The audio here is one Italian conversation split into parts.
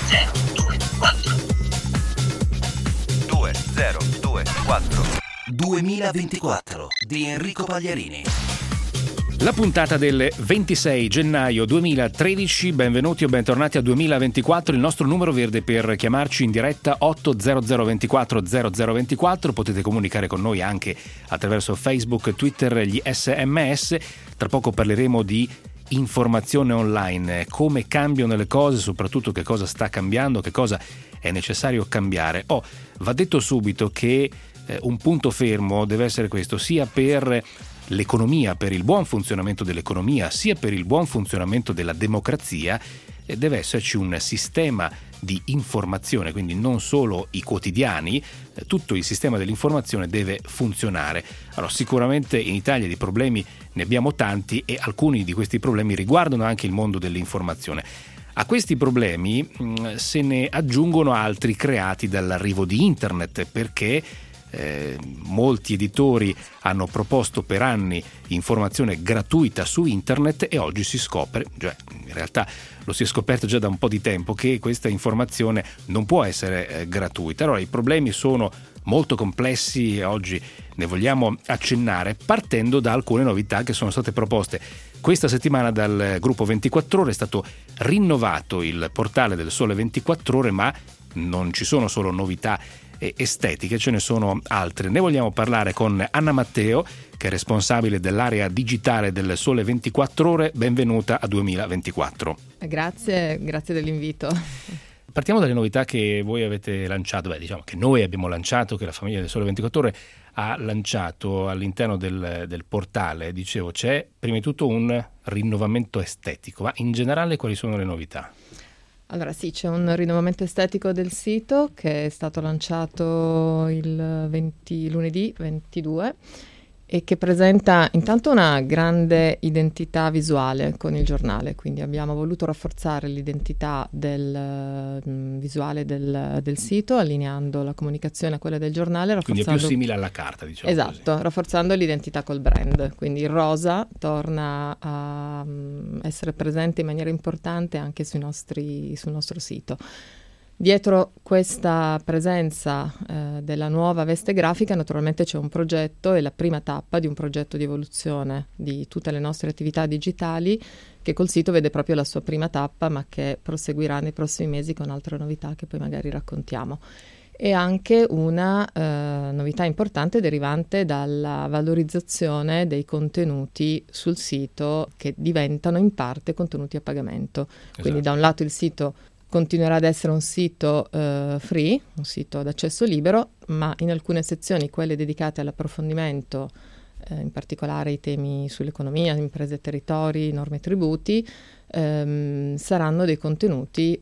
2024 2024 di Enrico Pagliarini. La puntata del 26 gennaio 2013, benvenuti o bentornati a 2024, il nostro numero verde per chiamarci in diretta 800 24 0024, potete comunicare con noi anche attraverso Facebook, Twitter, gli SMS, tra poco parleremo di informazione online, come cambiano le cose, soprattutto che cosa sta cambiando, che cosa è necessario cambiare. Va detto subito che un punto fermo deve essere questo, sia per l'economia, per il buon funzionamento dell'economia, sia per il buon funzionamento della democrazia, deve esserci un sistema di informazione, quindi non solo i quotidiani, tutto il sistema dell'informazione deve funzionare. Allora, sicuramente in Italia di problemi ne abbiamo tanti e alcuni di questi problemi riguardano anche il mondo dell'informazione. A questi problemi se ne aggiungono altri creati dall'arrivo di internet, perché molti editori hanno proposto per anni informazione gratuita su internet e oggi si scopre, in realtà lo si è scoperto già da un po' di tempo, che questa informazione non può essere gratuita. Allora i problemi sono molto complessi e oggi ne vogliamo accennare partendo da alcune novità che sono state proposte questa settimana dal gruppo 24 ore. È stato rinnovato il portale del Sole 24 ore, ma non ci sono solo novità estetiche, ce ne sono altre. Ne vogliamo parlare con Anna Matteo, che è responsabile dell'area digitale del Sole 24 ore. Benvenuta a 2024. Grazie dell'invito. Partiamo dalle novità che voi avete lanciato, che noi abbiamo lanciato, che la famiglia del Sole 24 ore ha lanciato all'interno del portale. Dicevo, c'è prima di tutto un rinnovamento estetico, ma in generale quali sono le novità? Allora sì, c'è un rinnovamento estetico del sito che è stato lanciato il lunedì 22 e che presenta intanto una grande identità visuale con il giornale, quindi abbiamo voluto rafforzare l'identità del visuale del sito, allineando la comunicazione a quella del giornale. Quindi è più simile alla carta, diciamo. Esatto, così. Rafforzando l'identità col brand, quindi il rosa torna a essere presente in maniera importante anche sul nostro sito. Dietro questa presenza della nuova veste grafica naturalmente c'è un progetto, e la prima tappa di un progetto di evoluzione di tutte le nostre attività digitali, che col sito vede proprio la sua prima tappa, ma che proseguirà nei prossimi mesi con altre novità che poi magari raccontiamo. E anche una novità importante derivante dalla valorizzazione dei contenuti sul sito, che diventano in parte contenuti a pagamento. Esatto. Quindi da un lato il sito continuerà ad essere un sito free, un sito ad accesso libero, ma in alcune sezioni, quelle dedicate all'approfondimento, in particolare i temi sull'economia, imprese e territori, norme e tributi, saranno dei contenuti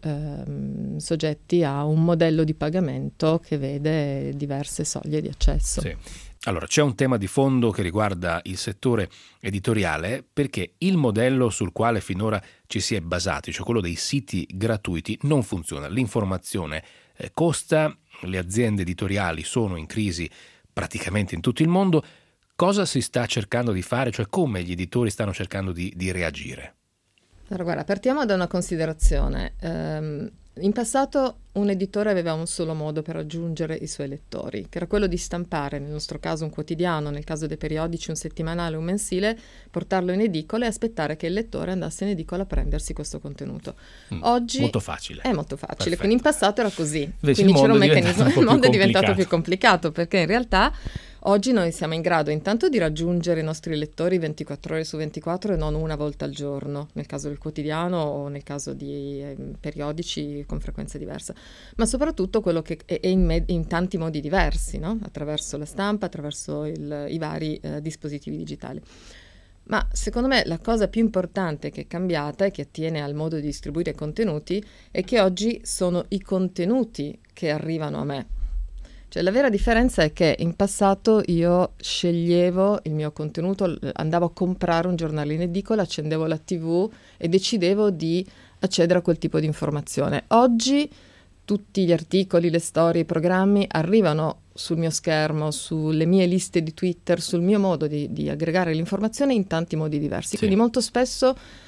soggetti a un modello di pagamento che vede diverse soglie di accesso. Sì. Allora, c'è un tema di fondo che riguarda il settore editoriale, perché il modello sul quale finora ci si è basati, cioè quello dei siti gratuiti, non funziona. L'informazione costa, le aziende editoriali sono in crisi praticamente in tutto il mondo. Cosa si sta cercando di fare, cioè come gli editori stanno cercando di reagire? Allora, guarda, partiamo da una considerazione. In passato un editore aveva un solo modo per raggiungere i suoi lettori, che era quello di stampare, nel nostro caso un quotidiano, nel caso dei periodici un settimanale o un mensile, portarlo in edicola e aspettare che il lettore andasse in edicola a prendersi questo contenuto. Oggi molto facile. È molto facile, Perfetto. Quindi in passato era così. Invece quindi c'era un meccanismo, il mondo è diventato più complicato, perché in realtà oggi noi siamo in grado intanto di raggiungere i nostri lettori 24 ore su 24 e non una volta al giorno, nel caso del quotidiano o nel caso di periodici con frequenza diversa, ma soprattutto quello che è in tanti modi diversi, no? Attraverso la stampa, attraverso i vari dispositivi digitali. Ma secondo me la cosa più importante che è cambiata e che attiene al modo di distribuire contenuti è che oggi sono i contenuti che arrivano a me. Cioè, la vera differenza è che in passato io sceglievo il mio contenuto, andavo a comprare un giornale in edicola, accendevo la TV e decidevo di accedere a quel tipo di informazione. Oggi tutti gli articoli, le storie, i programmi arrivano sul mio schermo, sulle mie liste di Twitter, sul mio modo di aggregare l'informazione in tanti modi diversi. Sì. Quindi molto spesso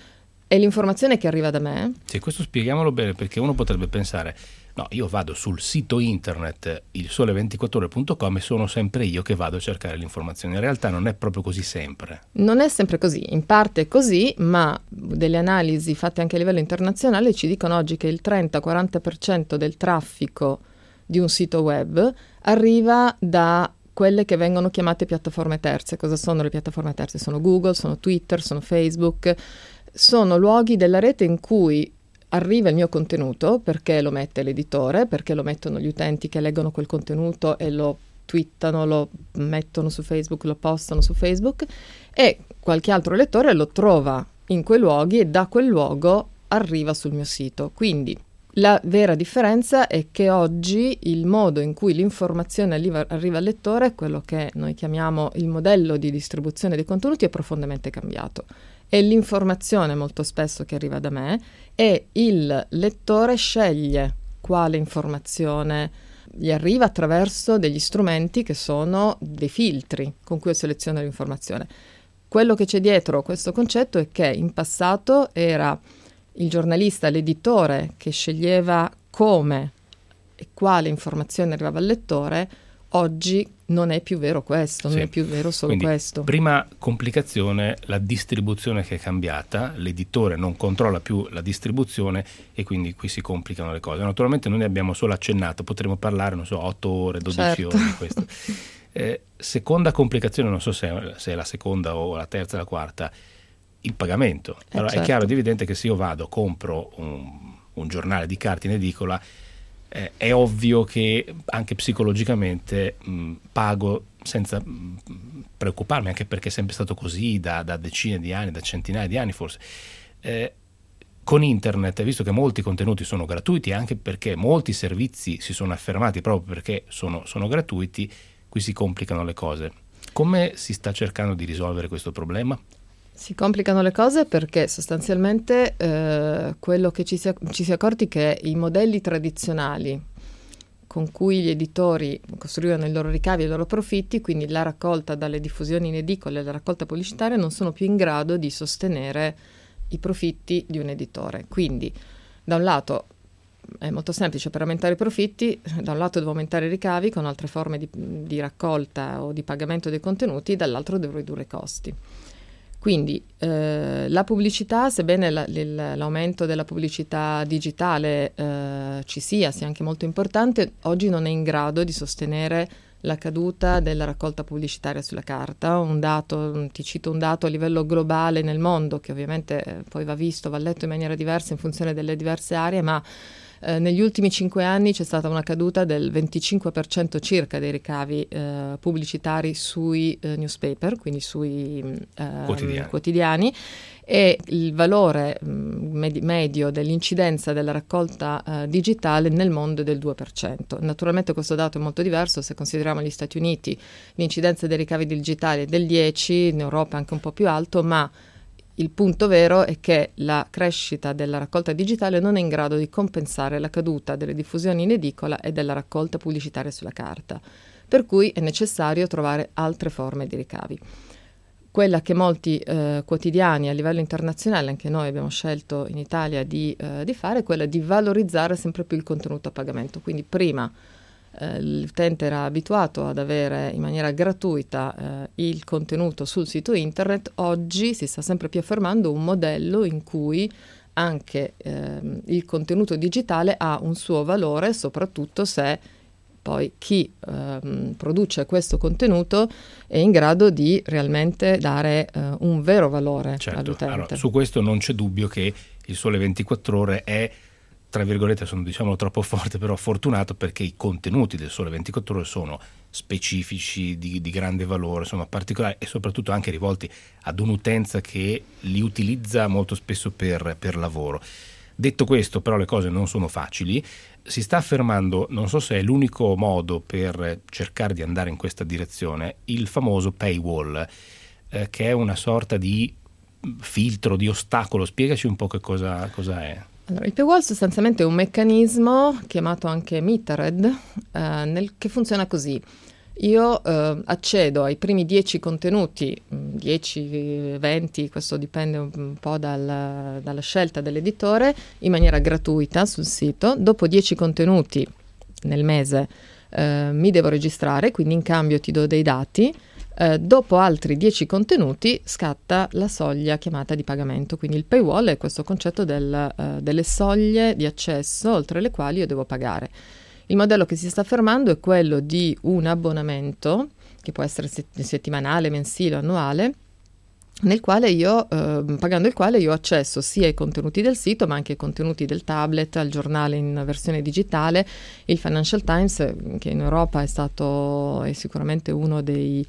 è l'informazione che arriva da me. Sì, questo spieghiamolo bene, perché uno potrebbe pensare: no, io vado sul sito internet ilsole24ore.com e sono sempre io che vado a cercare l'informazione. In realtà non è proprio così sempre. Non è sempre così, in parte è così, ma delle analisi fatte anche a livello internazionale ci dicono oggi che il 30-40% del traffico di un sito web arriva da quelle che vengono chiamate piattaforme terze. Cosa sono le piattaforme terze? Sono Google, sono Twitter, sono Facebook, sono luoghi della rete in cui arriva il mio contenuto perché lo mette l'editore, perché lo mettono gli utenti che leggono quel contenuto e lo twittano, lo mettono su Facebook, lo postano su Facebook, e qualche altro lettore lo trova in quei luoghi e da quel luogo arriva sul mio sito. Quindi la vera differenza è che oggi il modo in cui l'informazione arriva al lettore, quello che noi chiamiamo il modello di distribuzione dei contenuti, è profondamente cambiato. È l'informazione molto spesso che arriva da me e il lettore sceglie quale informazione gli arriva attraverso degli strumenti che sono dei filtri con cui seleziona l'informazione. Quello che c'è dietro questo concetto è che in passato era il giornalista, l'editore che sceglieva come e quale informazione arrivava al lettore. Oggi non è più vero questo, non è più vero solo quindi, questo. Prima complicazione, la distribuzione che è cambiata, l'editore non controlla più la distribuzione e quindi qui si complicano le cose. Naturalmente noi ne abbiamo solo accennato, potremmo parlare, 8 ore, 12 ore di questo. Seconda complicazione, non so se è la seconda o la terza o la quarta, il pagamento. Allora, certo. È chiaro ed evidente che se io vado, compro un giornale di carta in edicola, è ovvio che anche psicologicamente pago senza preoccuparmi, anche perché è sempre stato così da decine di anni, da centinaia di anni forse. Con internet, visto che molti contenuti sono gratuiti, anche perché molti servizi si sono affermati proprio perché sono gratuiti, qui si complicano le cose. Come si sta cercando di risolvere questo problema? Si complicano le cose perché sostanzialmente quello che ci si è accorti che i modelli tradizionali con cui gli editori costruivano i loro ricavi e i loro profitti, quindi la raccolta dalle diffusioni in edicola e la raccolta pubblicitaria, non sono più in grado di sostenere i profitti di un editore. Quindi da un lato è molto semplice: per aumentare i profitti da un lato devo aumentare i ricavi con altre forme di raccolta o di pagamento dei contenuti, dall'altro devo ridurre i costi. Quindi la pubblicità, sebbene l'aumento della pubblicità digitale sia anche molto importante, oggi non è in grado di sostenere la caduta della raccolta pubblicitaria sulla carta. Ti cito un dato a livello globale nel mondo, che ovviamente poi va letto in maniera diversa in funzione delle diverse aree, ma negli ultimi 5 anni c'è stata una caduta del 25% circa dei ricavi pubblicitari sui newspaper, quindi sui quotidiani, e il valore medio dell'incidenza della raccolta digitale nel mondo è del 2%. Naturalmente questo dato è molto diverso. Se consideriamo gli Stati Uniti, l'incidenza dei ricavi digitali è del 10%, in Europa è anche un po' più alto, ma il punto vero è che la crescita della raccolta digitale non è in grado di compensare la caduta delle diffusioni in edicola e della raccolta pubblicitaria sulla carta, per cui è necessario trovare altre forme di ricavi. Quella che molti quotidiani a livello internazionale, anche noi abbiamo scelto in Italia di fare, è quella di valorizzare sempre più il contenuto a pagamento. Quindi prima l'utente era abituato ad avere in maniera gratuita il contenuto sul sito internet. Oggi si sta sempre più affermando un modello in cui anche il contenuto digitale ha un suo valore, soprattutto se poi chi produce questo contenuto è in grado di realmente dare un vero valore all'utente. Allora, su questo non c'è dubbio che il Sole 24 Ore è, tra virgolette, sono diciamolo troppo forte, però fortunato, perché i contenuti del Sole 24 Ore sono specifici, di grande valore, sono particolari e soprattutto anche rivolti ad un'utenza che li utilizza molto spesso per lavoro. Detto questo, però, le cose non sono facili. Si sta affermando, non so se è l'unico modo per cercare di andare in questa direzione, il famoso paywall, che è una sorta di filtro, di ostacolo. Spiegaci un po' che cosa è. Allora, il paywall sostanzialmente è un meccanismo chiamato anche metered, che funziona così. Io accedo ai primi 10 contenuti, 10, 20, questo dipende un po' dalla scelta dell'editore, in maniera gratuita sul sito. Dopo 10 contenuti nel mese mi devo registrare, quindi in cambio ti do dei dati. Dopo altri 10 contenuti scatta la soglia chiamata di pagamento, quindi il paywall è questo concetto delle soglie di accesso oltre le quali io devo pagare. Il modello che si sta affermando è quello di un abbonamento, che può essere settimanale, mensile o annuale, nel quale pagando il quale io ho accesso sia ai contenuti del sito, ma anche ai contenuti del tablet, al giornale in versione digitale. Il Financial Times, che in Europa è sicuramente uno dei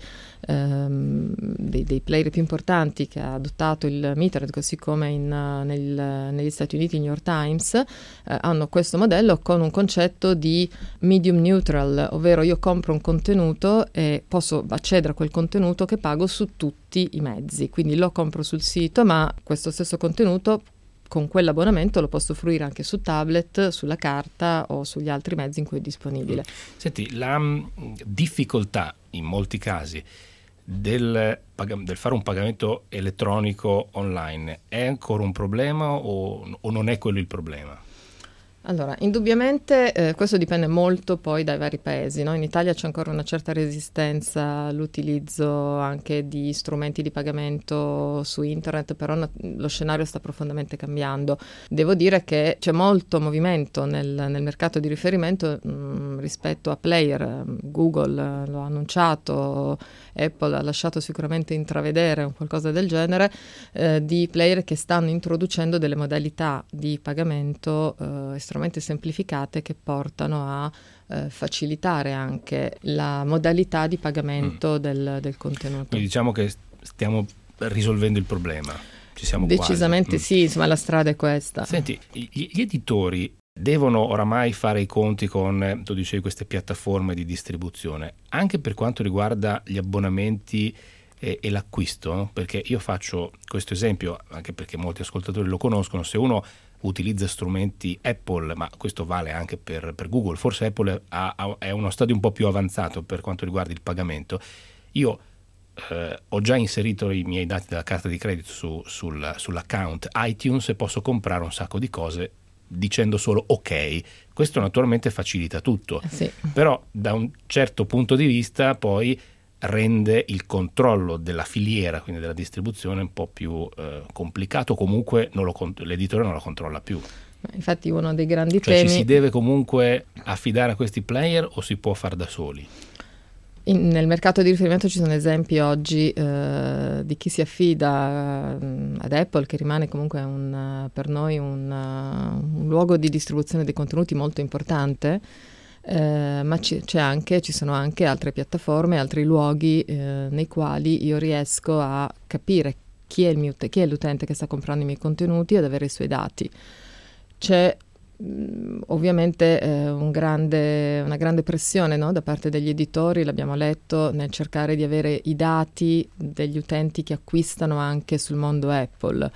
player più importanti, che ha adottato il Metered, così come negli Stati Uniti il New York Times, hanno questo modello con un concetto di medium neutral, ovvero io compro un contenuto e posso accedere a quel contenuto che pago su tutti i mezzi, quindi lo compro sul sito, ma questo stesso contenuto con quell'abbonamento lo posso fruire anche su tablet, sulla carta o sugli altri mezzi in cui è disponibile. Senti, la difficoltà in molti casi del fare un pagamento elettronico online è ancora un problema o non è quello il problema? Allora, indubbiamente questo dipende molto poi dai vari paesi, no? In Italia c'è ancora una certa resistenza all'utilizzo anche di strumenti di pagamento su internet, però lo scenario sta profondamente cambiando. Devo dire che c'è molto movimento nel mercato di riferimento rispetto a player. Google lo ha annunciato, Apple ha lasciato sicuramente intravedere qualcosa del genere, di player che stanno introducendo delle modalità di pagamento estremamente semplificate che portano a facilitare anche la modalità di pagamento del contenuto. Quindi diciamo che stiamo risolvendo il problema. Ci siamo decisamente quasi. Sì, insomma la strada è questa. Senti, gli editori devono oramai fare i conti con, tu dicevi, queste piattaforme di distribuzione, anche per quanto riguarda gli abbonamenti e l'acquisto, no? Perché io faccio questo esempio anche perché molti ascoltatori lo conoscono. Se uno utilizza strumenti Apple, ma questo vale anche per Google, forse Apple è uno stadio un po' più avanzato per quanto riguarda il pagamento. Io ho già inserito i miei dati della carta di credito sull'account iTunes e posso comprare un sacco di cose dicendo solo ok. Questo naturalmente facilita tutto, sì. Però da un certo punto di vista poi rende il controllo della filiera, quindi della distribuzione, un po' più complicato. Comunque l'editore non lo controlla più. Infatti uno dei grandi temi... temi... Ci si deve comunque affidare a questi player o si può far da soli? Nel mercato di riferimento ci sono esempi oggi di chi si affida ad Apple, che rimane comunque per noi un luogo di distribuzione dei contenuti molto importante. Ma ci sono anche altre piattaforme, altri luoghi nei quali io riesco a capire chi è l'utente che sta comprando i miei contenuti e ad avere i suoi dati. C'è ovviamente una grande pressione, no? Da parte degli editori, l'abbiamo letto, nel cercare di avere i dati degli utenti che acquistano anche sul mondo Apple.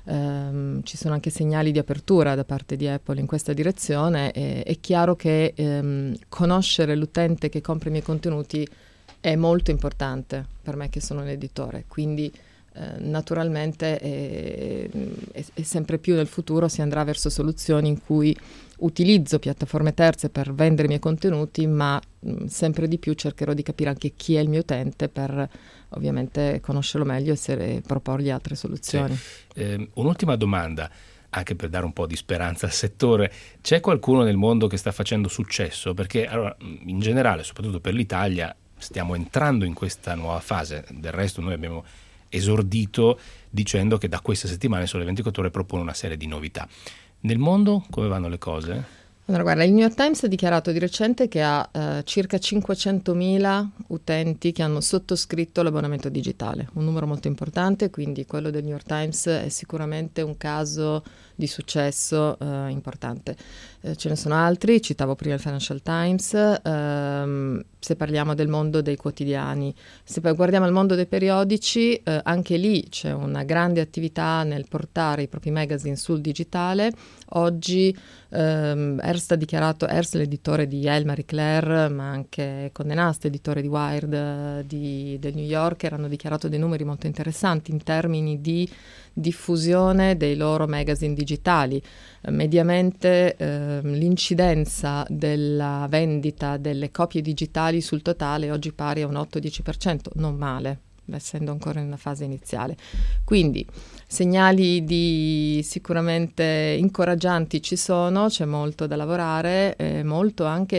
Ci sono anche segnali di apertura da parte di Apple in questa direzione. È chiaro che conoscere l'utente che compra i miei contenuti è molto importante per me che sono un editore, quindi naturalmente e sempre più nel futuro si andrà verso soluzioni in cui utilizzo piattaforme terze per vendere i miei contenuti, ma sempre di più cercherò di capire anche chi è il mio utente per ovviamente conoscerlo meglio e proporgli altre soluzioni. Sì. Un'ultima domanda, anche per dare un po' di speranza al settore. C'è qualcuno nel mondo che sta facendo successo? Perché allora, in generale, soprattutto per l'Italia, stiamo entrando in questa nuova fase. Del resto noi abbiamo esordito dicendo che da questa settimana il Sole 24 Ore propone una serie di novità. Nel mondo come vanno le cose? Allora, guarda, il New York Times ha dichiarato di recente che ha circa 500.000 utenti che hanno sottoscritto l'abbonamento digitale, un numero molto importante, quindi quello del New York Times è sicuramente un caso di successo importante. Ce ne sono altri, citavo prima il Financial Times. Se parliamo del mondo dei quotidiani, se guardiamo al mondo dei periodici, anche lì c'è una grande attività nel portare i propri magazine sul digitale. Oggi Hearst, l'editore di Elle Marie Claire, ma anche Condé Nast, editore di Wired del New Yorker, hanno dichiarato dei numeri molto interessanti in termini di diffusione dei loro magazine digitali. Mediamente l'incidenza della vendita delle copie digitali sul totale oggi pari a un 8-10%, non male, essendo ancora in una fase iniziale. Quindi segnali sicuramente incoraggianti ci sono, c'è molto da lavorare, molto anche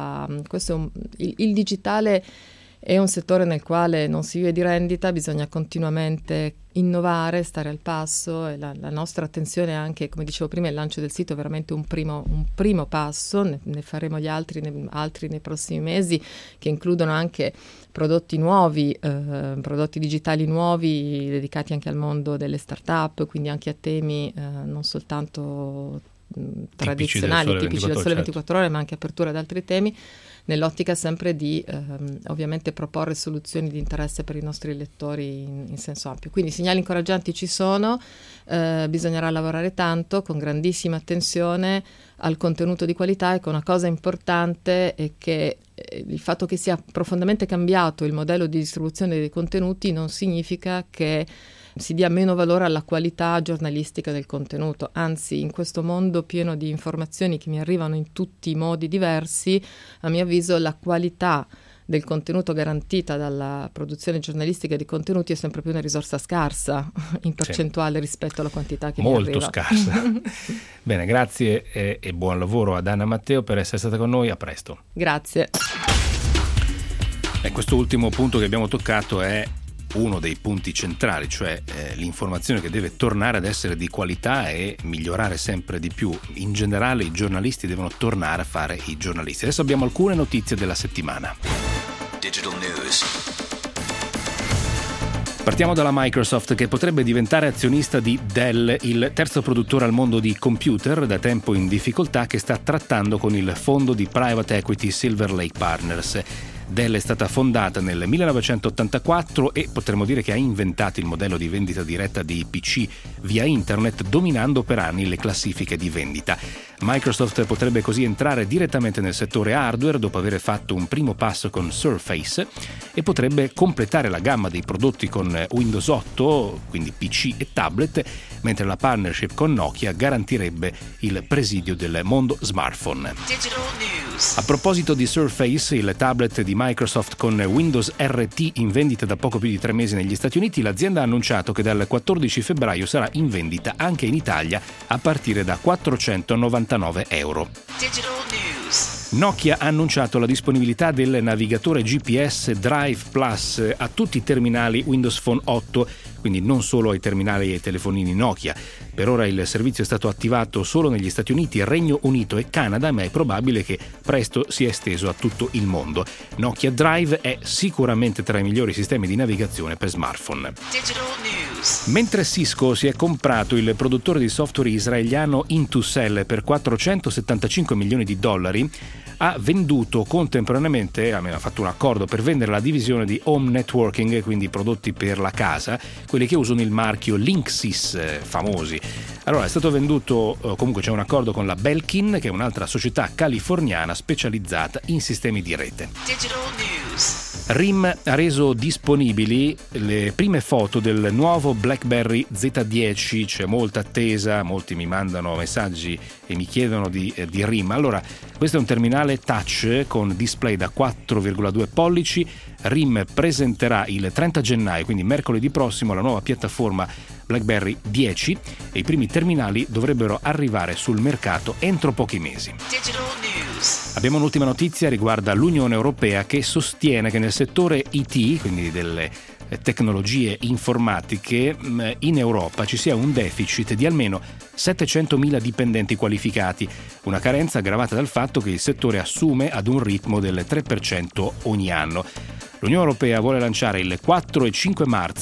il digitale è un settore nel quale non si vive di rendita, bisogna continuamente innovare, stare al passo, e la nostra attenzione anche, come dicevo prima, il lancio del sito è veramente un primo passo, ne faremo gli altri nei prossimi mesi, che includono anche prodotti nuovi, prodotti digitali nuovi dedicati anche al mondo delle start-up, quindi anche a temi non soltanto tradizionali, tipici del Sole 24 Ore, ma anche apertura ad altri temi, nell'ottica sempre di ovviamente proporre soluzioni di interesse per i nostri lettori in senso ampio. Quindi segnali incoraggianti ci sono, bisognerà lavorare tanto, con grandissima attenzione al contenuto di qualità. Ecco, una cosa importante è che il fatto che sia profondamente cambiato il modello di distribuzione dei contenuti non significa che si dia meno valore alla qualità giornalistica del contenuto, anzi in questo mondo pieno di informazioni che mi arrivano in tutti i modi diversi, a mio avviso la qualità del contenuto garantita dalla produzione giornalistica di contenuti è sempre più una risorsa scarsa in percentuale rispetto alla quantità che mi arriva. Molto scarsa. Bene, grazie e buon lavoro ad Anna Matteo per essere stata con noi, a presto. Grazie. E questo ultimo punto che abbiamo toccato è uno dei punti centrali, cioè l'informazione che deve tornare ad essere di qualità e migliorare sempre di più. In generale i giornalisti devono tornare a fare i giornalisti. Adesso abbiamo alcune notizie della settimana. Digital News. Partiamo dalla Microsoft, che potrebbe diventare azionista di Dell, il terzo produttore al mondo di computer da tempo in difficoltà, che sta trattando con il fondo di private equity Silver Lake Partners. Dell è stata fondata nel 1984 e potremmo dire che ha inventato il modello di vendita diretta di PC via internet, dominando per anni le classifiche di vendita. Microsoft potrebbe così entrare direttamente nel settore hardware dopo aver fatto un primo passo con Surface e potrebbe completare la gamma dei prodotti con Windows 8, quindi PC e tablet, mentre la partnership con Nokia garantirebbe il presidio del mondo smartphone. Digital News. A proposito di Surface, il tablet di Microsoft con Windows RT in vendita da poco più di 3 mesi negli Stati Uniti, l'azienda ha annunciato che dal 14 febbraio sarà in vendita anche in Italia a partire da €499. Digital News. Nokia ha annunciato la disponibilità del navigatore GPS Drive Plus a tutti i terminali Windows Phone 8, quindi non solo ai terminali e ai telefonini Nokia. Per ora il servizio è stato attivato solo negli Stati Uniti, Regno Unito e Canada, ma è probabile che presto sia esteso a tutto il mondo. Nokia Drive è sicuramente tra i migliori sistemi di navigazione per smartphone. Digital News. Mentre Cisco si è comprato il produttore di software israeliano Intucell per $475 milioni, ha venduto contemporaneamente, almeno ha fatto un accordo per vendere la divisione di home networking, quindi prodotti per la casa, quelli che usano il marchio Linksys, famosi. Allora è stato venduto, comunque c'è un accordo con la Belkin, che è un'altra società californiana specializzata in sistemi di rete. Digital News. RIM ha reso disponibili le prime foto del nuovo BlackBerry Z10, c'è molta attesa, molti mi mandano messaggi e mi chiedono di RIM. Allora, questo è un terminale touch con display da 4,2 pollici. RIM presenterà il 30 gennaio, quindi mercoledì prossimo, la nuova piattaforma BlackBerry 10 e i primi terminali dovrebbero arrivare sul mercato entro pochi mesi. Digital News. Abbiamo un'ultima notizia, riguarda l'Unione Europea, che sostiene che nel settore IT, quindi delle tecnologie informatiche, in Europa ci sia un deficit di almeno 700.000 dipendenti qualificati, una carenza aggravata dal fatto che il settore assume ad un ritmo del 3% ogni anno. L'Unione Europea vuole lanciare il 4 e 5 marzo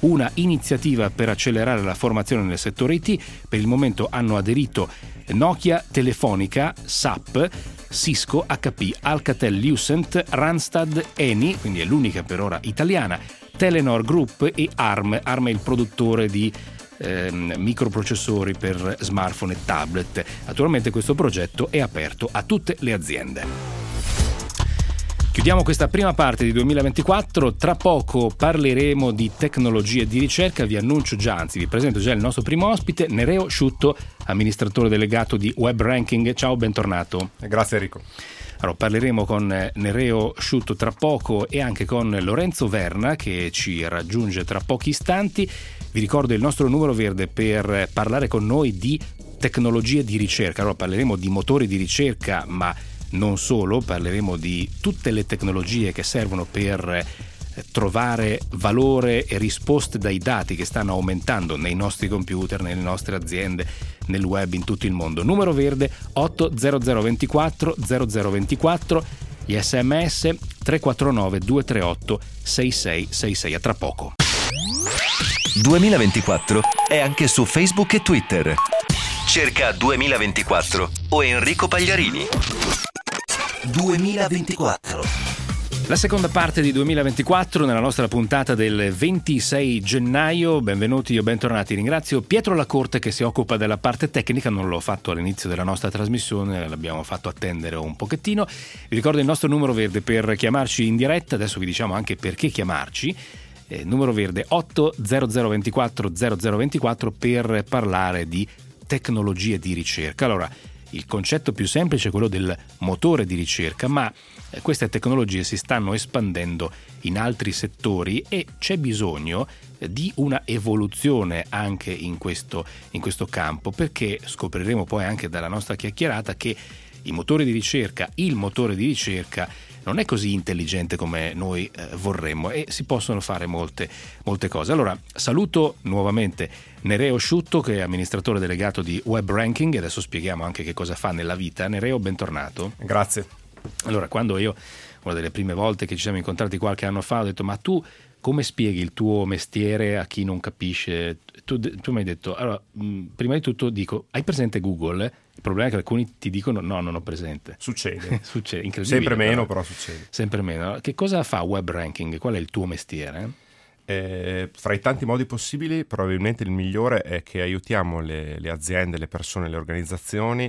una iniziativa per accelerare la formazione nel settore IT. Per il momento hanno aderito Nokia, Telefonica, SAP, Cisco, HP, Alcatel-Lucent, Randstad, Eni, quindi è l'unica per ora italiana, Telenor Group e ARM. ARM è il produttore di microprocessori per smartphone e tablet. Naturalmente questo progetto è aperto a tutte le aziende. Chiudiamo questa prima parte di 2024, tra poco parleremo di tecnologie di ricerca, vi annuncio già, anzi vi presento già il nostro primo ospite, Nereo Sciutto, amministratore delegato di WebRanking. Ciao, bentornato. Grazie Enrico. Allora, parleremo con Nereo Sciutto tra poco e anche con Lorenzo Verna che ci raggiunge tra pochi istanti. Vi ricordo il nostro numero verde per parlare con noi di tecnologie di ricerca. Allora parleremo di motori di ricerca, ma non solo, parleremo di tutte le tecnologie che servono per trovare valore e risposte dai dati che stanno aumentando nei nostri computer, nelle nostre aziende, nel web, in tutto il mondo. Numero verde 80024 0024, gli sms 349 238 6666. A tra poco. 2024 è anche su Facebook e Twitter. Cerca 2024 o Enrico Pagliarini. 2024. La seconda parte di 2024 nella nostra puntata del 26 gennaio. Benvenuti o bentornati. Ringrazio Pietro Lacorte che si occupa della parte tecnica, non l'ho fatto all'inizio della nostra trasmissione, l'abbiamo fatto attendere un pochettino. Vi ricordo il nostro numero verde per chiamarci in diretta, adesso vi diciamo anche perché chiamarci. Numero verde 80024 0024 per parlare di tecnologie di ricerca. Allora, il concetto più semplice è quello del motore di ricerca, ma queste tecnologie si stanno espandendo in altri settori e c'è bisogno di una evoluzione anche in questo campo, perché scopriremo poi anche dalla nostra chiacchierata che il motore di ricerca non è così intelligente come noi vorremmo e si possono fare molte cose. Allora, saluto nuovamente Nereo Sciutto che è amministratore delegato di WebRanking e adesso spieghiamo anche che cosa fa nella vita. Nereo, bentornato. Grazie. Allora, quando una delle prime volte che ci siamo incontrati qualche anno fa, ho detto: ma tu come spieghi il tuo mestiere a chi non capisce? Tu mi hai detto, allora, prima di tutto dico, hai presente Google? Il problema è che alcuni ti dicono no, non ho presente. Succede. Succede, incredibile. Sempre meno, però succede. Sempre meno. Che cosa fa WebRanking? Qual è il tuo mestiere? Fra i tanti modi possibili, probabilmente il migliore è che aiutiamo le aziende, le persone, le organizzazioni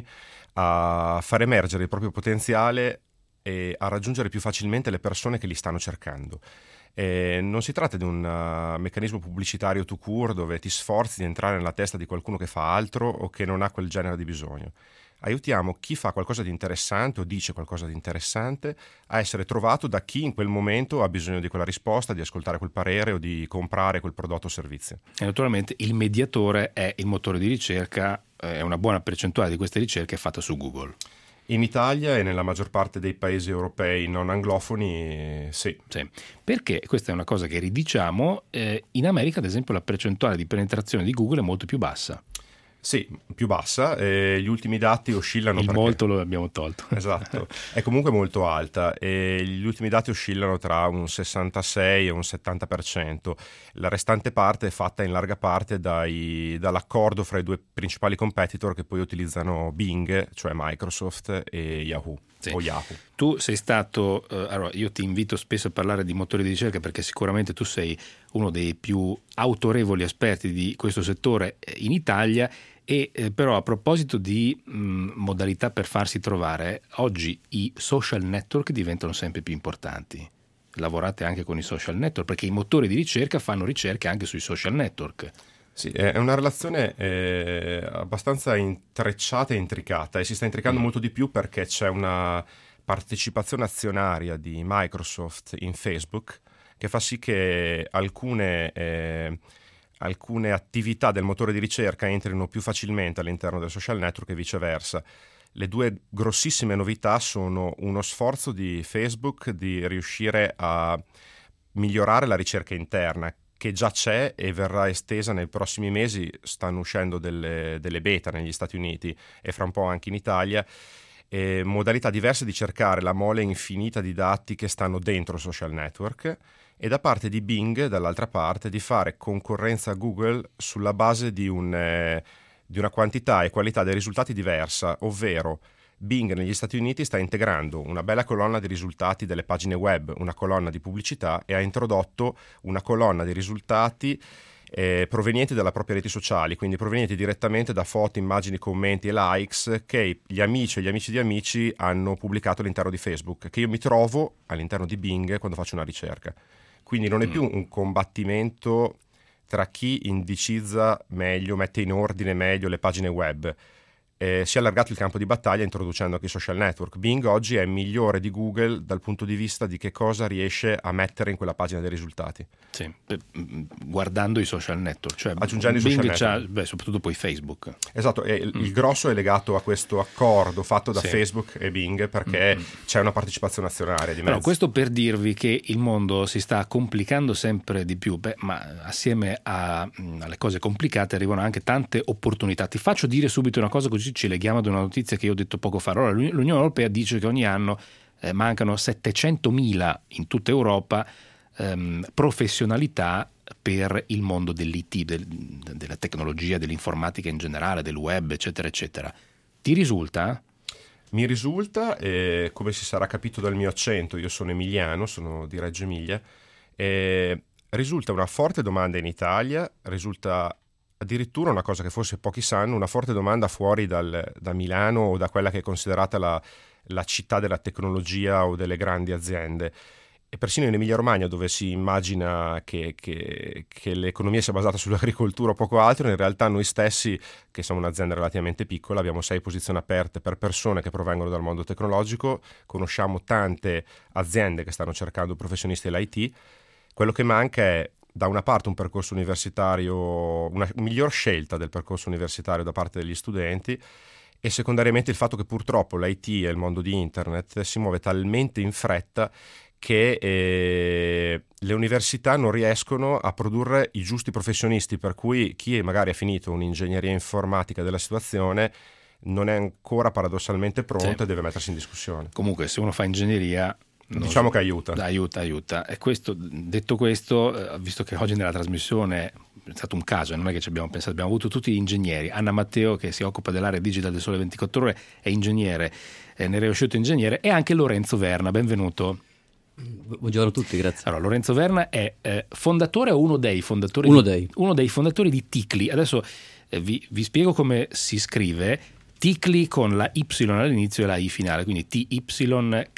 a far emergere il proprio potenziale e a raggiungere più facilmente le persone che li stanno cercando. Non si tratta di un meccanismo pubblicitario tout court dove ti sforzi di entrare nella testa di qualcuno che fa altro o che non ha quel genere di bisogno. Aiutiamo chi fa qualcosa di interessante o dice qualcosa di interessante a essere trovato da chi in quel momento ha bisogno di quella risposta, di ascoltare quel parere o di comprare quel prodotto o servizio. E naturalmente il mediatore è il motore di ricerca, è una buona percentuale di queste ricerche è fatta su Google. In Italia e nella maggior parte dei paesi europei non anglofoni, sì. Perché questa è una cosa che ridiciamo, in America ad esempio la percentuale di penetrazione di Google è molto più bassa. Sì, più bassa, gli ultimi dati oscillano. Molto lo abbiamo tolto. Esatto, è comunque molto alta e gli ultimi dati oscillano tra un 66 e un 70%. La restante parte è fatta in larga parte dall'accordo fra i due principali competitor che poi utilizzano Bing, cioè Microsoft, e Yahoo. Sì. O Yahoo. Tu sei stato, allora io ti invito spesso a parlare di motori di ricerca perché sicuramente tu sei uno dei più autorevoli esperti di questo settore in Italia e però a proposito di modalità per farsi trovare, oggi i social network diventano sempre più importanti. Lavorate anche con i social network perché i motori di ricerca fanno ricerche anche sui social network. Sì, è una relazione abbastanza intrecciata e intricata e si sta intricando molto di più perché c'è una partecipazione azionaria di Microsoft in Facebook che fa sì che alcune attività del motore di ricerca entrino più facilmente all'interno del social network e viceversa. Le due grossissime novità sono uno sforzo di Facebook di riuscire a migliorare la ricerca interna, che già c'è e verrà estesa nei prossimi mesi. Stanno uscendo delle beta negli Stati Uniti e fra un po' anche in Italia, modalità diverse di cercare la mole infinita di dati che stanno dentro social network e da parte di Bing, dall'altra parte, di fare concorrenza a Google sulla base di una quantità e qualità dei risultati diversa, ovvero Bing negli Stati Uniti sta integrando una bella colonna di risultati delle pagine web, una colonna di pubblicità, e ha introdotto una colonna di risultati provenienti dalla propria reti sociali, quindi provenienti direttamente da foto, immagini, commenti e likes che gli amici e gli amici di amici hanno pubblicato all'interno di Facebook, che io mi trovo all'interno di Bing quando faccio una ricerca. Quindi non è più un combattimento tra chi indicizza meglio, mette in ordine meglio le pagine web. Si è allargato il campo di battaglia introducendo anche i social network. Bing oggi è migliore di Google dal punto di vista di che cosa riesce a mettere in quella pagina dei risultati. Sì, guardando i social network, cioè aggiungendo Bing i social network. Soprattutto poi Facebook. Esatto, e il grosso è legato a questo accordo fatto da Facebook e Bing, perché c'è una partecipazione azionaria di mezzo. Però questo per dirvi che il mondo si sta complicando sempre di più, ma assieme alle cose complicate arrivano anche tante opportunità. Ti faccio dire subito una cosa, così ci leghiamo ad una notizia che io ho detto poco fa. Allora, l'Unione Europea dice che ogni anno mancano 700.000 in tutta Europa professionalità per il mondo dell'IT, della tecnologia, dell'informatica in generale, del web, eccetera, eccetera. Ti risulta? Mi risulta, come si sarà capito dal mio accento, io sono emiliano, sono di Reggio Emilia, risulta una forte domanda in Italia, risulta addirittura una cosa che forse pochi sanno, una forte domanda fuori da Milano o da quella che è considerata la città della tecnologia o delle grandi aziende. E persino in Emilia-Romagna, dove si immagina che l'economia sia basata sull'agricoltura o poco altro, in realtà noi stessi, che siamo un'azienda relativamente piccola, abbiamo 6 posizioni aperte per persone che provengono dal mondo tecnologico, conosciamo tante aziende che stanno cercando professionisti dell'IT. Quello che manca è, da una parte, un percorso universitario, una miglior scelta del percorso universitario da parte degli studenti, e secondariamente il fatto che purtroppo l'IT e il mondo di internet si muove talmente in fretta che le università non riescono a produrre i giusti professionisti, per cui chi magari ha finito un'ingegneria informatica della situazione non è ancora paradossalmente pronto e deve mettersi in discussione. Comunque, se uno fa ingegneria, diciamo che aiuta. Aiuta. E detto questo, visto che oggi nella trasmissione è stato un caso, non è che ci abbiamo pensato, abbiamo avuto tutti gli ingegneri. Anna Matteo, che si occupa dell'area digital del Sole 24 Ore, è ingegnere, Nereo Sciutto è ingegnere, e anche Lorenzo Verna, benvenuto. Buongiorno a tutti, grazie. Allora, Lorenzo Verna è fondatore o uno dei fondatori? Uno dei fondatori di Ticli. Adesso vi spiego come si scrive. Ticli con la Y all'inizio e la I finale, quindi TYKLI.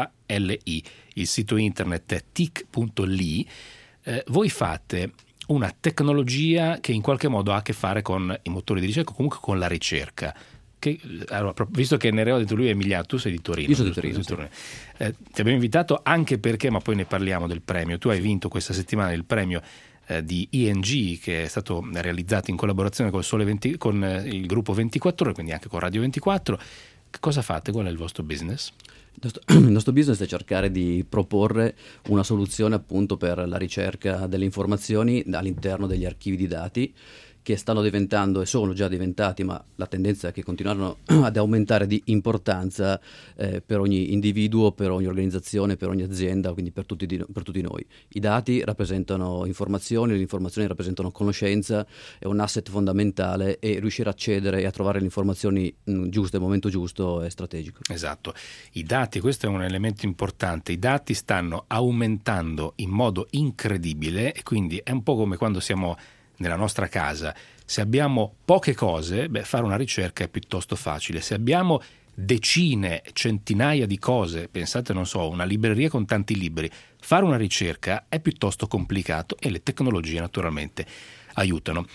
Il sito internet è tic.li. Voi fate una tecnologia che in qualche modo ha a che fare con i motori di ricerca, comunque con la ricerca. Allora, visto che Nereo ha detto lui è emiliano, tu sei di Torino. Io sono di Torino. Sì. Ti abbiamo invitato anche perché, ma poi ne parliamo del premio, tu hai vinto questa settimana il premio di ING, che è stato realizzato in collaborazione con il gruppo 24 Ore, quindi anche con Radio 24. Che cosa fate? Qual è il vostro business? Il nostro business è cercare di proporre una soluzione appunto per la ricerca delle informazioni all'interno degli archivi di dati, che stanno diventando e sono già diventati, ma la tendenza è che continueranno ad aumentare di importanza per ogni individuo, per ogni organizzazione, per ogni azienda, quindi per tutti noi. I dati rappresentano informazioni, le informazioni rappresentano conoscenza, è un asset fondamentale, e riuscire a accedere e a trovare le informazioni giuste al momento giusto è strategico. Esatto, i dati, questo è un elemento importante, i dati stanno aumentando in modo incredibile, e quindi è un po' come quando siamo nella nostra casa. Se abbiamo poche cose, fare una ricerca è piuttosto facile. Se abbiamo decine, centinaia di cose, pensate, non so, una libreria con tanti libri, fare una ricerca è piuttosto complicato, e le tecnologie naturalmente aiutano.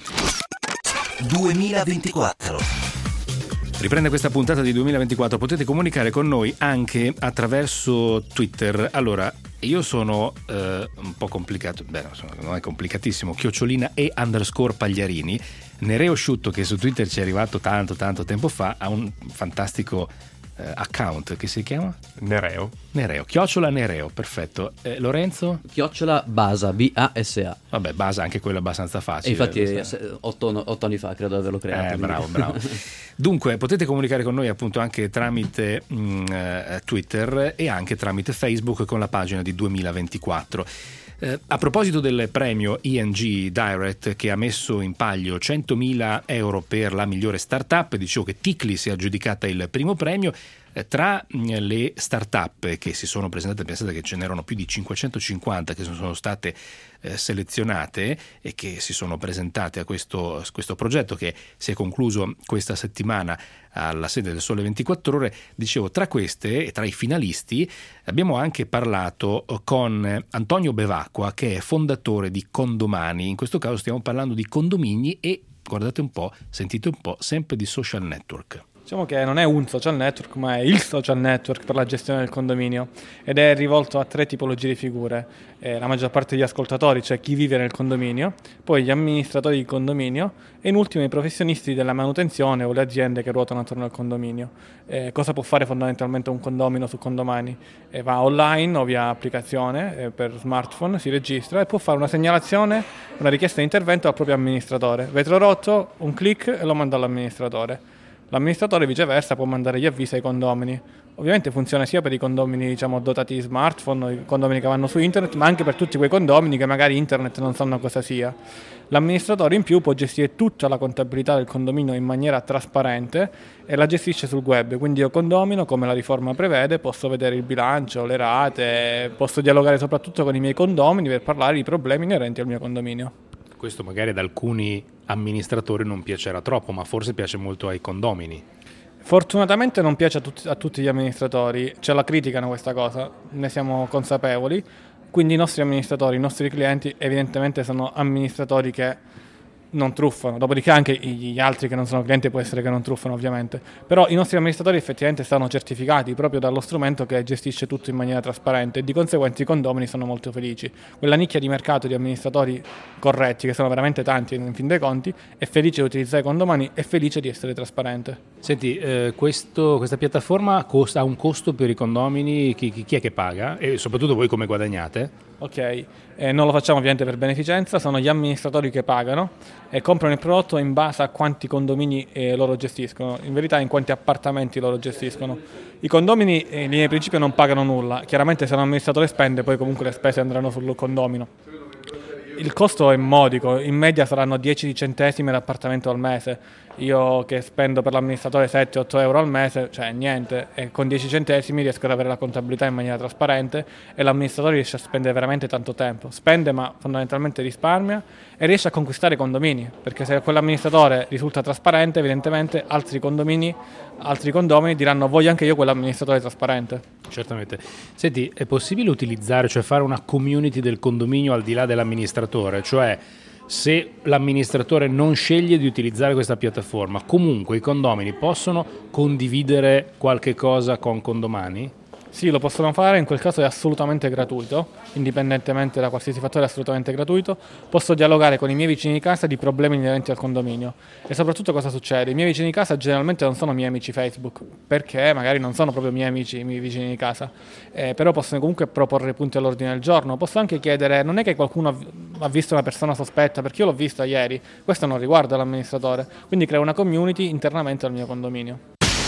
2024. Riprende questa puntata di 2024, potete comunicare con noi anche attraverso Twitter. Allora, io sono un po' complicato, non è complicatissimo, @e_Pagliarini. Nereo Sciutto, che su Twitter ci è arrivato tanto tempo fa, ha un fantastico account che si chiama? Nereo, @Nereo, perfetto. Lorenzo? @Basa, BASA. Vabbè, Basa, anche quello è abbastanza facile. E infatti 8 anni fa credo di averlo creato. Bravo. Dunque potete comunicare con noi appunto anche tramite Twitter e anche tramite Facebook con la pagina di 2024. A proposito del premio ING Direct che ha messo in palio 100.000 euro per la migliore startup, dicevo che Tikli si è aggiudicata il primo premio. Tra le start-up che si sono presentate, pensate che ce n'erano più di 550 che sono state selezionate e che si sono presentate a questo progetto che si è concluso questa settimana alla sede del Sole 24 Ore. Dicevo, tra queste e tra i finalisti abbiamo anche parlato con Antonio Bevacqua, che è fondatore di Condomani. In questo caso stiamo parlando di condomini e, guardate un po', sentite un po', sempre di social network. Diciamo che non è un social network, ma è il social network per la gestione del condominio ed è rivolto a 3 tipologie di figure. La maggior parte degli ascoltatori, cioè chi vive nel condominio, poi gli amministratori di condominio e in ultimo i professionisti della manutenzione o le aziende che ruotano attorno al condominio. Cosa può fare fondamentalmente un condomino su Condomani? Va online o via applicazione per smartphone, si registra e può fare una segnalazione, una richiesta di intervento al proprio amministratore. Vetro rotto, un click e lo manda all'amministratore. L'amministratore viceversa può mandare gli avvisi ai condomini. Ovviamente funziona sia per i condomini dotati di smartphone, i condomini che vanno su internet, ma anche per tutti quei condomini che magari internet non sanno cosa sia. L'amministratore in più può gestire tutta la contabilità del condominio in maniera trasparente e la gestisce sul web, quindi io condomino, come la riforma prevede, posso vedere il bilancio, le rate, posso dialogare soprattutto con i miei condomini per parlare di problemi inerenti al mio condominio. Questo magari ad alcuni amministratori non piacerà troppo, ma forse piace molto ai condomini. Fortunatamente non piace a tutti gli amministratori, ce la criticano questa cosa, ne siamo consapevoli, quindi i nostri amministratori, i nostri clienti evidentemente sono amministratori che non truffano, dopodiché anche gli altri che non sono clienti può essere che non truffano ovviamente, però i nostri amministratori effettivamente stanno certificati proprio dallo strumento che gestisce tutto in maniera trasparente e di conseguenza i condomini sono molto felici. Quella nicchia di mercato di amministratori corretti, che sono veramente tanti in fin dei conti, è felice di utilizzare Condomani, è felice di essere trasparente. Senti, questa piattaforma ha un costo per i condomini, chi è che paga e soprattutto voi come guadagnate? Ok, non lo facciamo ovviamente per beneficenza, sono gli amministratori che pagano e comprano il prodotto in base a quanti condomini loro gestiscono, in verità in quanti appartamenti loro gestiscono. I condomini in linea di principio non pagano nulla, chiaramente se un amministratore spende poi comunque le spese andranno sul condomino. Il costo è modico, in media saranno 10 centesimi l'appartamento al mese. Io che spendo per l'amministratore 7-8 euro al mese, cioè niente, e con 10 centesimi riesco ad avere la contabilità in maniera trasparente e l'amministratore riesce a spendere veramente tanto tempo. Spende ma fondamentalmente risparmia e riesce a conquistare condomini, perché se quell'amministratore risulta trasparente, evidentemente altri condomini diranno voglio anche io quell'amministratore trasparente. Certamente. Senti, è possibile utilizzare, cioè fare una community del condominio al di là dell'amministratore? Cioè, se l'amministratore non sceglie di utilizzare questa piattaforma, comunque i condomini possono condividere qualche cosa con Condomani? Sì, lo possono fare, in quel caso è assolutamente gratuito, indipendentemente da qualsiasi fattore è assolutamente gratuito. Posso dialogare con i miei vicini di casa di problemi inerenti al condominio e soprattutto cosa succede? I miei vicini di casa generalmente non sono miei amici Facebook, perché magari non sono proprio miei amici i miei vicini di casa, però possono comunque proporre punti all'ordine del giorno. Posso anche chiedere, non è che qualcuno ha visto una persona sospetta, perché io l'ho vista ieri, questo non riguarda l'amministratore, quindi creo una community internamente al mio condominio.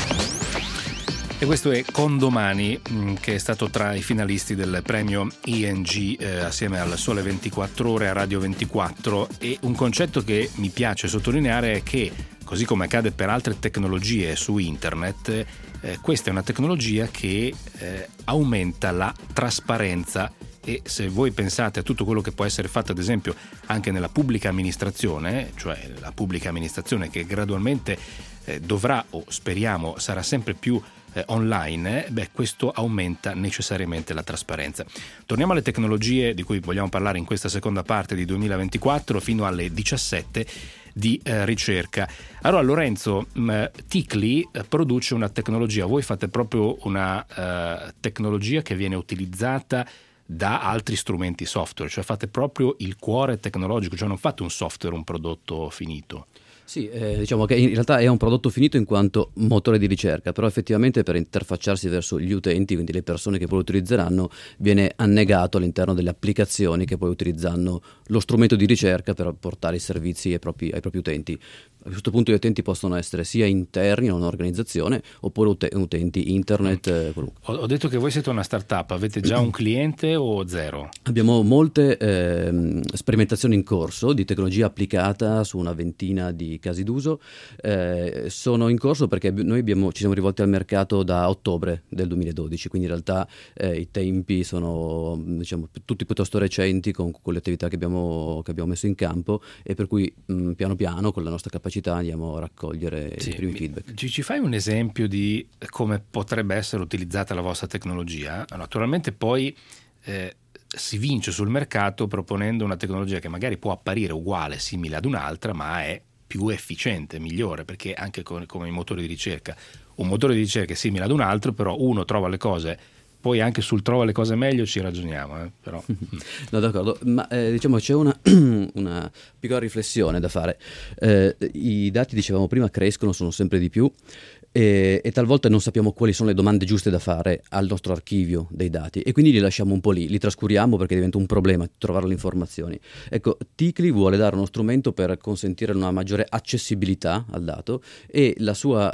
E questo è Condomani, che è stato tra i finalisti del premio ING assieme al Sole 24 Ore a Radio 24, e un concetto che mi piace sottolineare è che, così come accade per altre tecnologie su internet, questa è una tecnologia che aumenta la trasparenza. E se voi pensate a tutto quello che può essere fatto ad esempio anche nella pubblica amministrazione, cioè la pubblica amministrazione che gradualmente dovrà, o speriamo sarà sempre più online, questo aumenta necessariamente la trasparenza. Torniamo alle tecnologie di cui vogliamo parlare in questa seconda parte di 2024 fino alle 17 di ricerca. Allora Lorenzo, Tikli produce una tecnologia, voi fate proprio una tecnologia che viene utilizzata da altri strumenti software, cioè fate proprio il cuore tecnologico, cioè non fate un software, un prodotto finito. Sì, diciamo che in realtà è un prodotto finito in quanto motore di ricerca, però effettivamente per interfacciarsi verso gli utenti, quindi le persone che poi lo utilizzeranno, viene annegato all'interno delle applicazioni che poi utilizzeranno lo strumento di ricerca per portare i servizi ai propri utenti. A questo punto gli utenti possono essere sia interni a un'organizzazione oppure utenti internet. Ho detto che voi siete una startup, avete già un cliente o zero? Abbiamo molte sperimentazioni in corso di tecnologia applicata su una ventina di casi d'uso. Sono in corso perché noi ci siamo rivolti al mercato da ottobre del 2012, quindi in realtà i tempi sono, diciamo, tutti piuttosto recenti con le attività che abbiamo messo in campo, e per cui piano piano con la nostra capacità andiamo a raccogliere i primi feedback. Ci fai un esempio di come potrebbe essere utilizzata la vostra tecnologia? Naturalmente poi si vince sul mercato proponendo una tecnologia che magari può apparire uguale, simile ad un'altra, ma è più efficiente, migliore, perché anche come i motori di ricerca, un motore di ricerca è simile ad un altro, però uno trova le cose, poi anche sul trova le cose meglio ci ragioniamo, però. No, d'accordo, ma diciamo c'è una piccola riflessione da fare. I dati, dicevamo prima, crescono, sono sempre di più, e talvolta non sappiamo quali sono le domande giuste da fare al nostro archivio dei dati, e quindi li lasciamo un po' lì, li trascuriamo perché diventa un problema trovare le informazioni. Ecco, Tikly vuole dare uno strumento per consentire una maggiore accessibilità al dato, e la sua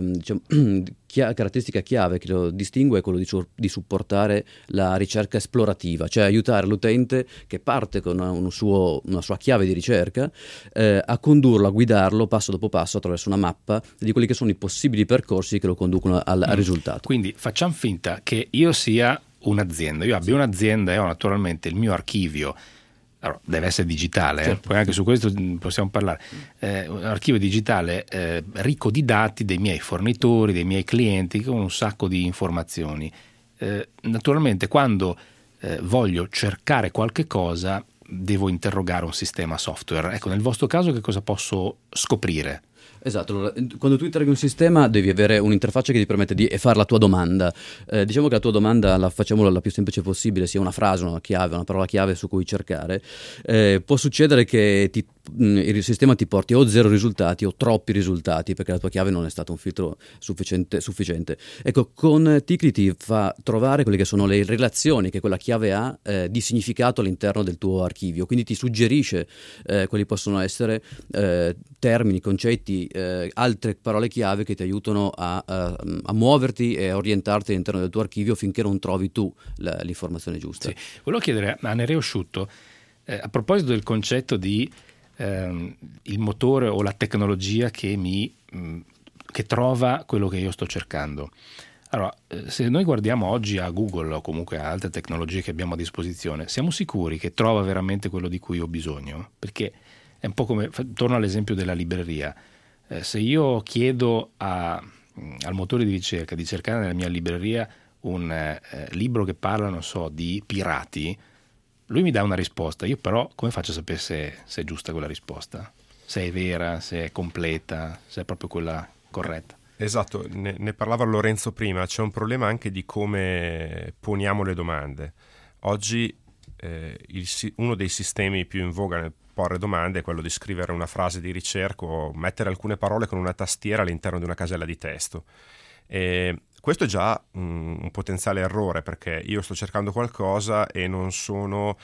caratteristica chiave che lo distingue è quello di supportare la ricerca esplorativa, cioè aiutare l'utente che parte con una sua chiave di ricerca a condurlo, a guidarlo passo dopo passo attraverso una mappa di quelli che sono i possibili percorsi che lo conducono al risultato. Quindi facciamo finta che io sia un'azienda, io abbia un'azienda e ho naturalmente il mio archivio. Allora, deve essere digitale, certo. Poi anche su questo possiamo parlare. Un archivio digitale ricco di dati dei miei fornitori, dei miei clienti, con un sacco di informazioni. Naturalmente quando voglio cercare qualche cosa devo interrogare un sistema software. Ecco, nel vostro caso che cosa posso scoprire? Esatto, allora, quando tu interroghi un sistema devi avere un'interfaccia che ti permette di fare la tua domanda. Diciamo che la tua domanda la facciamo la più semplice possibile, sia una frase, una chiave, una parola chiave su cui cercare. Può succedere che il sistema ti porti o 0 risultati o troppi risultati perché la tua chiave non è stato un filtro sufficiente. Ecco, con Tikly ti fa trovare quelle che sono le relazioni che quella chiave ha di significato all'interno del tuo archivio, quindi ti suggerisce quali possono essere termini, concetti, altre parole chiave che ti aiutano a muoverti e a orientarti all'interno del tuo archivio finché non trovi tu l'informazione giusta. Sì. Volevo chiedere a Nereo Asciutto, a proposito del concetto di il motore o la tecnologia che trova quello che io sto cercando. Allora, se noi guardiamo oggi a Google o comunque a altre tecnologie che abbiamo a disposizione, siamo sicuri che trova veramente quello di cui ho bisogno? Perché è un po' come, torno all'esempio della libreria, se io chiedo al motore di ricerca di cercare nella mia libreria un libro che parla, non so, di pirati, lui mi dà una risposta, io però come faccio a sapere se è giusta quella risposta? Se è vera, se è completa, se è proprio quella corretta? Esatto, ne parlava Lorenzo prima, c'è un problema anche di come poniamo le domande. Oggi uno dei sistemi più in voga nel porre domande è quello di scrivere una frase di ricerca o mettere alcune parole con una tastiera all'interno di una casella di testo. Questo è già un potenziale errore, perché io sto cercando qualcosa e non sono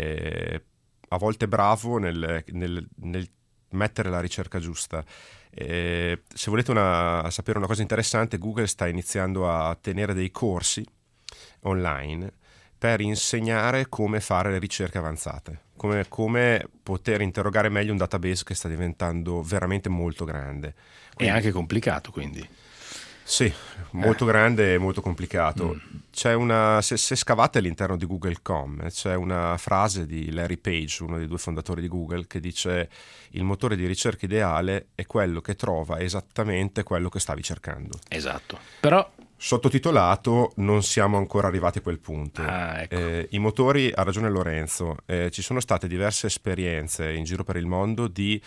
a volte bravo nel mettere la ricerca giusta. Se volete sapere una cosa interessante, Google sta iniziando a tenere dei corsi online per insegnare come fare le ricerche avanzate, come poter interrogare meglio un database che sta diventando veramente molto grande. Quindi, è anche complicato, quindi. Sì, molto grande e molto complicato. C'è se scavate all'interno di Google.com, c'è una frase di Larry Page, uno dei 2 fondatori di Google, che dice: il motore di ricerca ideale è quello che trova esattamente quello che stavi cercando. Esatto. Però sottotitolato, non siamo ancora arrivati a quel punto. Ecco. I motori, ha ragione Lorenzo, ci sono state diverse esperienze in giro per il mondo di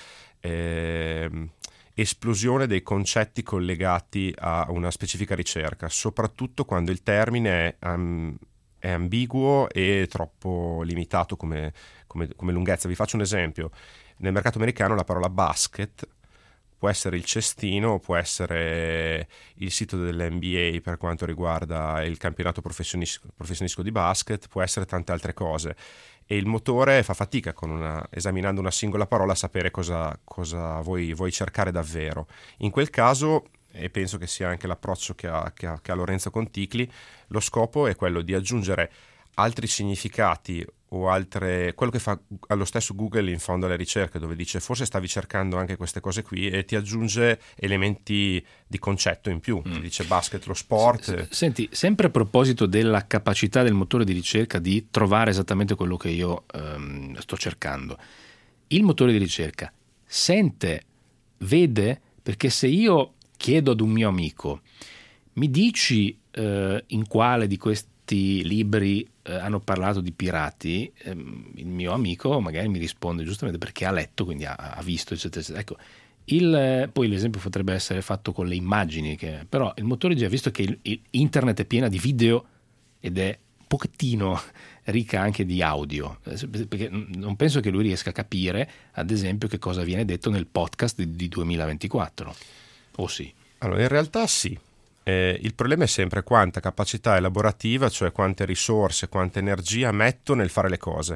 esplosione dei concetti collegati a una specifica ricerca, soprattutto quando il termine è ambiguo e troppo limitato come lunghezza. Vi faccio un esempio: nel mercato americano la parola basket può essere il cestino, può essere il sito dell'NBA per quanto riguarda il campionato professionistico di basket, può essere tante altre cose. E il motore fa fatica esaminando una singola parola a sapere cosa vuoi cercare davvero. In quel caso, e penso che sia anche l'approccio che ha Lorenzo Conticli, lo scopo è quello di aggiungere altri significati o quello che fa allo stesso Google in fondo alle ricerche, dove dice forse stavi cercando anche queste cose qui, e ti aggiunge elementi di concetto in più, ti dice basket, lo sport. Senti, sempre a proposito della capacità del motore di ricerca di trovare esattamente quello che io sto cercando, il motore di ricerca sente, vede, perché se io chiedo ad un mio amico, mi dici in quale di questi libri hanno parlato di pirati, il mio amico magari mi risponde giustamente perché ha letto, quindi ha visto, eccetera, eccetera. Ecco, poi l'esempio potrebbe essere fatto con le immagini, però il motore già, visto che internet è piena di video ed è un pochettino ricca anche di audio, perché non penso che lui riesca a capire, ad esempio, che cosa viene detto nel podcast di 2024, o sì? Allora, in realtà sì. Il problema è sempre quanta capacità elaborativa, cioè quante risorse, quanta energia metto nel fare le cose.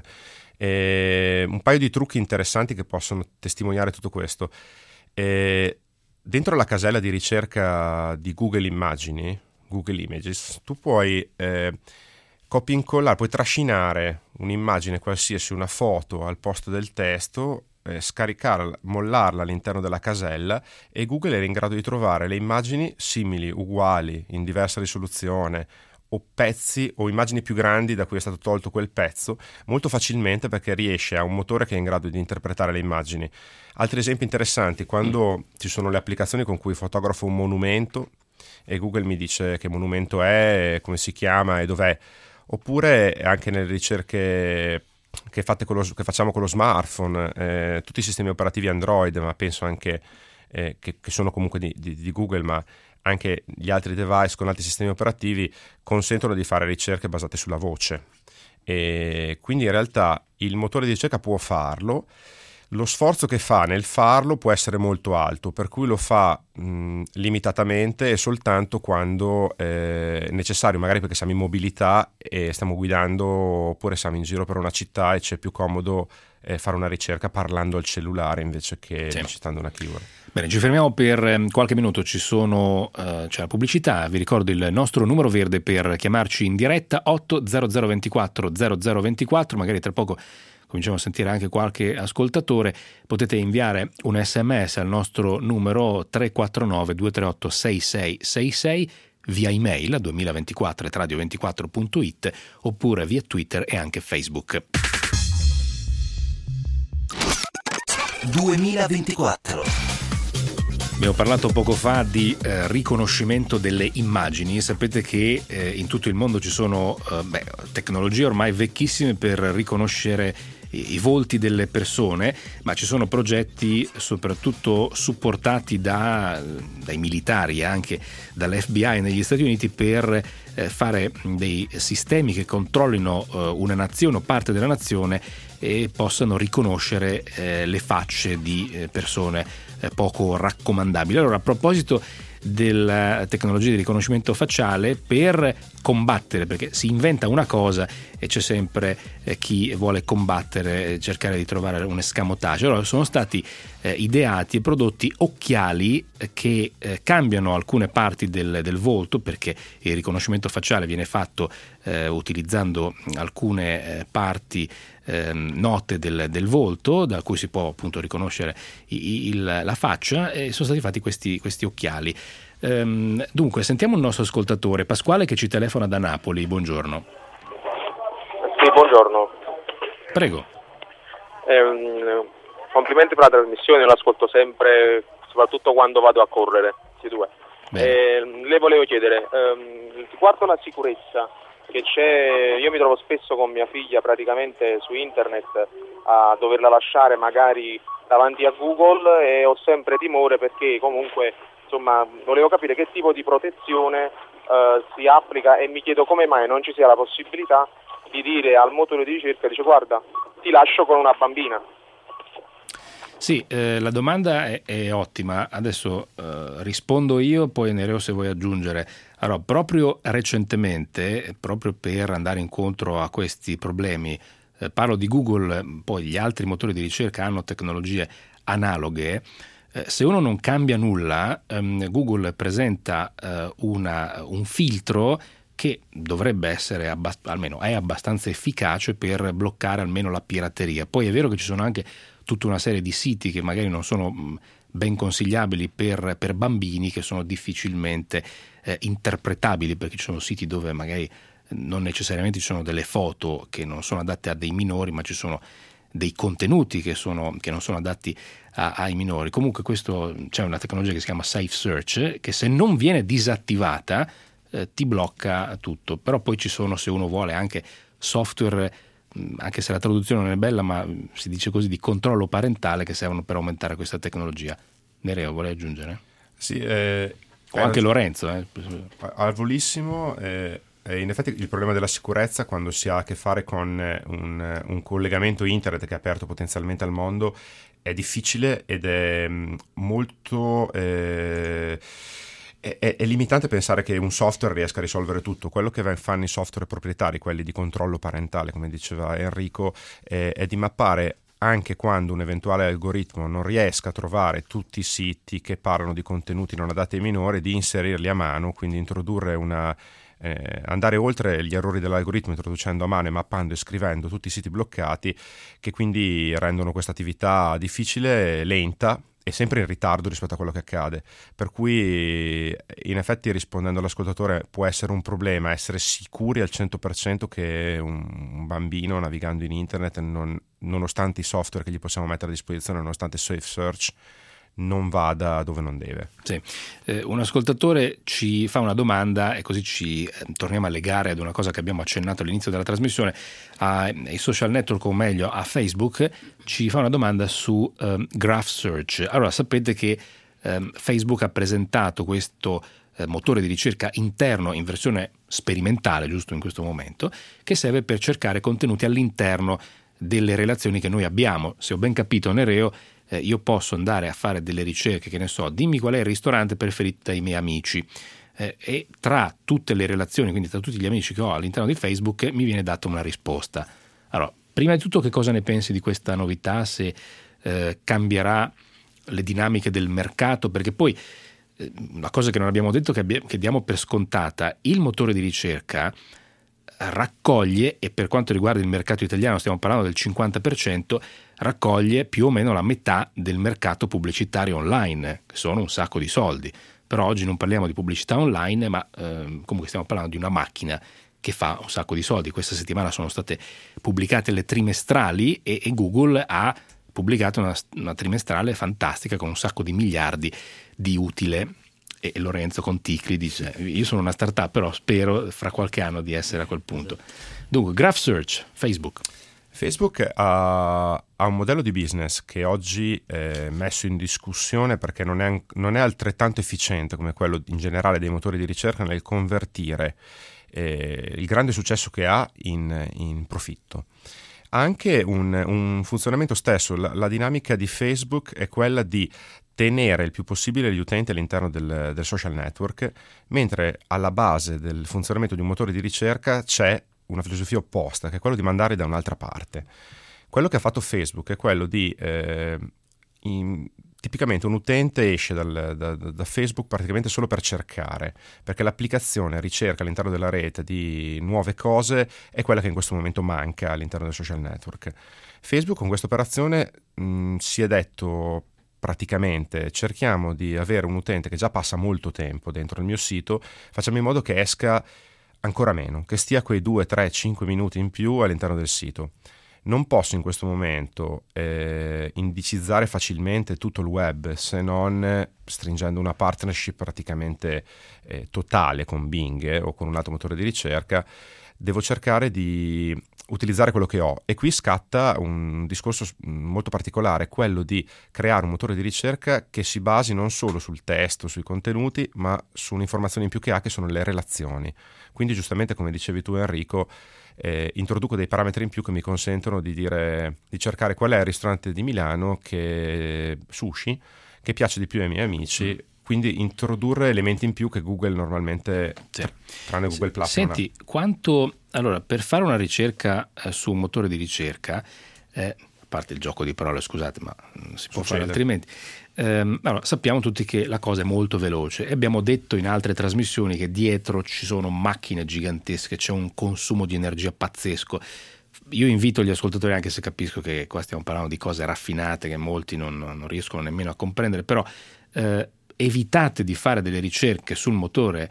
Un paio di trucchi interessanti che possono testimoniare tutto questo. Dentro la casella di ricerca di Google Immagini, Google Images, tu puoi copia e incollare, puoi trascinare un'immagine qualsiasi, una foto al posto del testo, scaricarla, mollarla all'interno della casella, e Google era in grado di trovare le immagini simili, uguali, in diversa risoluzione, o pezzi o immagini più grandi da cui è stato tolto quel pezzo, molto facilmente, perché riesce a un motore che è in grado di interpretare le immagini. Altri esempi interessanti: quando ci sono le applicazioni con cui fotografo un monumento e Google mi dice che monumento è, come si chiama e dov'è, oppure anche nelle ricerche che facciamo con lo smartphone, tutti i sistemi operativi Android, ma penso anche che sono comunque di Google, ma anche gli altri device con altri sistemi operativi consentono di fare ricerche basate sulla voce, e quindi in realtà il motore di ricerca può farlo. Lo sforzo che fa nel farlo può essere molto alto, per cui lo fa limitatamente e soltanto quando è necessario, magari perché siamo in mobilità e stiamo guidando, oppure siamo in giro per una città e c'è più comodo fare una ricerca parlando al cellulare invece che digitando una keyword. Bene, ci fermiamo per qualche minuto, c'è la pubblicità. Vi ricordo il nostro numero verde per chiamarci in diretta, 80024 0024, magari tra poco cominciamo a sentire anche qualche ascoltatore. Potete inviare un SMS al nostro numero 349 238 6666, via email a 2024@radio24.it, oppure via Twitter e anche Facebook. 2024. Abbiamo parlato poco fa di riconoscimento delle immagini. Sapete che in tutto il mondo ci sono tecnologie ormai vecchissime per riconoscere i volti delle persone, ma ci sono progetti soprattutto supportati dai militari, anche dall'FBI negli Stati Uniti, per fare dei sistemi che controllino una nazione o parte della nazione e possano riconoscere le facce di persone poco raccomandabili. Allora, a proposito della tecnologia di riconoscimento facciale, per combattere, perché si inventa una cosa e c'è sempre chi vuole combattere, cercare di trovare un escamotage. Allora, sono stati ideati e prodotti occhiali che cambiano alcune parti del volto, perché il riconoscimento facciale viene fatto utilizzando alcune parti note del volto, da cui si può appunto riconoscere la faccia, e sono stati fatti questi occhiali. Dunque, sentiamo il nostro ascoltatore Pasquale, che ci telefona da Napoli. Buongiorno. Sì, buongiorno. Prego. Complimenti per la trasmissione, l'ascolto sempre, soprattutto quando vado a correre. Le volevo chiedere, riguardo la sicurezza che c'è, io mi trovo spesso con mia figlia praticamente su internet a doverla lasciare magari davanti a Google, e ho sempre timore, perché comunque insomma volevo capire che tipo di protezione si applica, e mi chiedo come mai non ci sia la possibilità di dire al motore di ricerca, dice guarda, ti lascio con una bambina. Sì, la domanda è ottima. Adesso rispondo io, poi Nereo se vuoi aggiungere. Allora, proprio recentemente, proprio per andare incontro a questi problemi, parlo di Google, poi gli altri motori di ricerca hanno tecnologie analoghe. Se uno non cambia nulla, Google presenta un filtro che dovrebbe essere, almeno è abbastanza efficace per bloccare almeno la pirateria. Poi è vero che ci sono anche tutta una serie di siti che magari non sono ben consigliabili per bambini, che sono difficilmente interpretabili, perché ci sono siti dove magari non necessariamente ci sono delle foto che non sono adatte a dei minori, ma ci sono dei contenuti che non sono adatti ai minori. Comunque c'è una tecnologia che si chiama Safe Search, che se non viene disattivata ti blocca tutto. Però poi ci sono, se uno vuole, anche software, anche se la traduzione non è bella, ma si dice così, di controllo parentale, che servono per aumentare questa tecnologia. Nereo, vuole aggiungere? Sì, o anche Lorenzo. Al volissimo, in effetti il problema della sicurezza, quando si ha a che fare con un collegamento internet che è aperto potenzialmente al mondo, è difficile ed è molto... È limitante pensare che un software riesca a risolvere tutto. Quello che fanno i software proprietari, quelli di controllo parentale, come diceva Enrico, è di mappare, anche quando un eventuale algoritmo non riesca a trovare tutti i siti che parlano di contenuti non adatti ai minori, di inserirli a mano, quindi introdurre andare oltre gli errori dell'algoritmo, introducendo a mano e mappando e scrivendo tutti i siti bloccati, che quindi rendono questa attività difficile, lenta e sempre in ritardo rispetto a quello che accade. Per cui, in effetti, rispondendo all'ascoltatore, può essere un problema essere sicuri al 100% che un bambino navigando in internet, nonostante i software che gli possiamo mettere a disposizione, nonostante Safe Search, non vada dove non deve. Sì. Un ascoltatore ci fa una domanda, e così ci torniamo a legare ad una cosa che abbiamo accennato all'inizio della trasmissione, ai social network, o meglio a Facebook. Ci fa una domanda su Graph Search. Allora, sapete che Facebook ha presentato questo motore di ricerca interno in versione sperimentale, giusto in questo momento, che serve per cercare contenuti all'interno delle relazioni che noi abbiamo. Se ho ben capito, Nereo, io posso andare a fare delle ricerche, che ne so, dimmi qual è il ristorante preferito dai miei amici, e tra tutte le relazioni, quindi tra tutti gli amici che ho all'interno di Facebook, mi viene data una risposta. Allora, prima di tutto, che cosa ne pensi di questa novità? Se cambierà le dinamiche del mercato? Perché poi una cosa che non abbiamo detto, che diamo per scontata: il motore di ricerca raccoglie, e per quanto riguarda il mercato italiano stiamo parlando del 50%, raccoglie più o meno la metà del mercato pubblicitario online, che sono un sacco di soldi. Però oggi non parliamo di pubblicità online, ma comunque stiamo parlando di una macchina che fa un sacco di soldi. Questa settimana sono state pubblicate le trimestrali e Google ha pubblicato una trimestrale fantastica con un sacco di miliardi di utile. E Lorenzo con Ticli dice: io sono una startup, però spero fra qualche anno di essere a quel punto. Dunque, Graph Search, Facebook ha un modello di business che oggi è messo in discussione, perché non è altrettanto efficiente come quello in generale dei motori di ricerca nel convertire il grande successo che ha in profitto. Ha anche un funzionamento stesso. La dinamica di Facebook è quella di tenere il più possibile gli utenti all'interno del social network, mentre alla base del funzionamento di un motore di ricerca c'è una filosofia opposta, che è quello di mandare da un'altra parte. Quello che ha fatto Facebook è quello di tipicamente un utente esce da Facebook praticamente solo per cercare, perché l'applicazione ricerca all'interno della rete di nuove cose è quella che in questo momento manca all'interno del social network. Facebook con questa operazione si è detto: praticamente cerchiamo di avere un utente che già passa molto tempo dentro il mio sito, facciamo in modo che esca ancora meno, che stia quei 2, 3, 5 minuti in più all'interno del sito. Non posso in questo momento indicizzare facilmente tutto il web, se non stringendo una partnership praticamente totale con Bing o con un altro motore di ricerca. Devo cercare di utilizzare quello che ho. E qui scatta un discorso molto particolare, quello di creare un motore di ricerca che si basi non solo sul testo, sui contenuti, ma su un'informazione in più che ha, che sono le relazioni. Quindi giustamente, come dicevi tu Enrico, introduco dei parametri in più che mi consentono di cercare qual è il ristorante di Milano sushi che piace di più ai miei amici. Quindi introdurre elementi in più che Google normalmente, tranne Google Plus. Senti, allora, per fare una ricerca su un motore di ricerca, a parte il gioco di parole, scusate, ma non si può fare altrimenti. Allora, sappiamo tutti che la cosa è molto veloce e abbiamo detto in altre trasmissioni che dietro ci sono macchine gigantesche, c'è un consumo di energia pazzesco. Io invito gli ascoltatori, anche se capisco che qua stiamo parlando di cose raffinate che molti non riescono nemmeno a comprendere, però evitate di fare delle ricerche sul motore,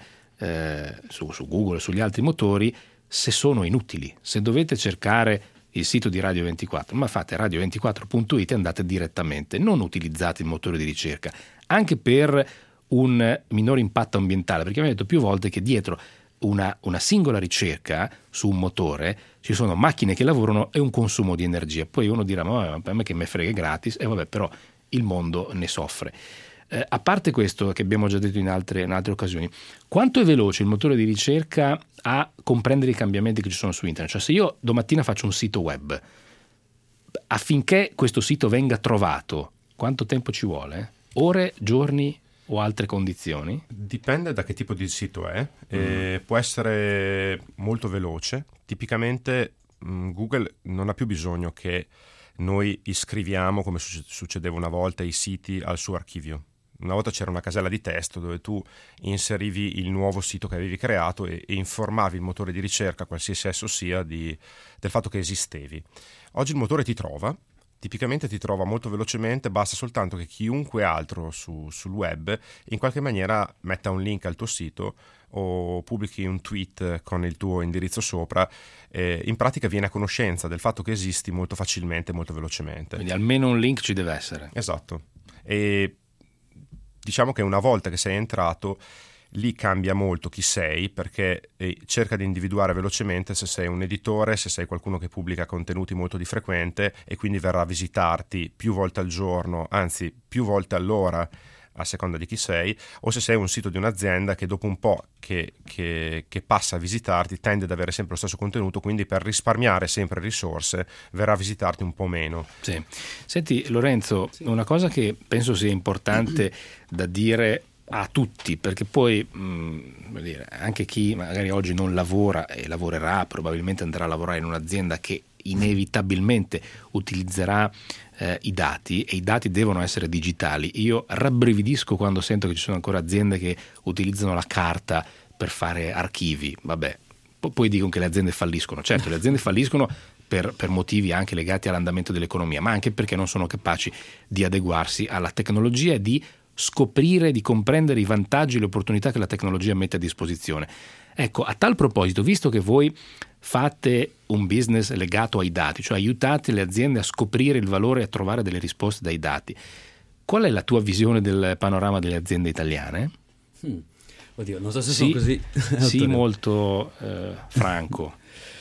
su Google e sugli altri motori, se sono inutili. Se dovete cercare il sito di Radio 24, ma fate radio24.it e andate direttamente, non utilizzate il motore di ricerca, anche per un minore impatto ambientale, perché abbiamo detto più volte che dietro una singola ricerca su un motore ci sono macchine che lavorano e un consumo di energia. Poi uno dirà, ma a me che me frega gratis, e vabbè, però il mondo ne soffre. A parte questo, che abbiamo già detto in altre occasioni, quanto è veloce il motore di ricerca a comprendere i cambiamenti che ci sono su internet? Cioè, se io domattina faccio un sito web, affinché questo sito venga trovato, quanto tempo ci vuole? Ore, giorni o altre condizioni? Dipende da che tipo di sito è. Può essere molto veloce. Tipicamente Google non ha più bisogno che noi iscriviamo, come succedeva una volta, i siti al suo archivio. Una volta c'era una casella di testo dove tu inserivi il nuovo sito che avevi creato e informavi il motore di ricerca, qualsiasi esso sia, del fatto che esistevi. Oggi il motore tipicamente ti trova molto velocemente, basta soltanto che chiunque altro sul web in qualche maniera metta un link al tuo sito o pubblichi un tweet con il tuo indirizzo sopra, in pratica viene a conoscenza del fatto che esisti molto facilmente, molto velocemente. Quindi almeno un link ci deve essere. Esatto. E diciamo che una volta che sei entrato, lì cambia molto chi sei, perché cerca di individuare velocemente se sei un editore, se sei qualcuno che pubblica contenuti molto di frequente e quindi verrà a visitarti più volte al giorno, anzi più volte all'ora, a seconda di chi sei, o se sei un sito di un'azienda che dopo un po' che passa a visitarti tende ad avere sempre lo stesso contenuto, quindi per risparmiare sempre risorse verrà a visitarti un po' meno. Sì. Senti Lorenzo, una cosa che penso sia importante da dire a tutti, perché poi anche chi magari oggi non lavora e lavorerà, probabilmente andrà a lavorare in un'azienda che inevitabilmente utilizzerà i dati, e i dati devono essere digitali. Io rabbrividisco quando sento che ci sono ancora aziende che utilizzano la carta per fare archivi. Vabbè, poi dicono che le aziende falliscono. Certo, le aziende falliscono per motivi anche legati all'andamento dell'economia, ma anche perché non sono capaci di adeguarsi alla tecnologia e di scoprire, di comprendere i vantaggi e le opportunità che la tecnologia mette a disposizione. Ecco, a tal proposito, visto che voi fate un business legato ai dati, cioè aiutate le aziende a scoprire il valore e a trovare delle risposte dai dati, qual è la tua visione del panorama delle aziende italiane? Oddio, non so se sono così. Sì, molto franco.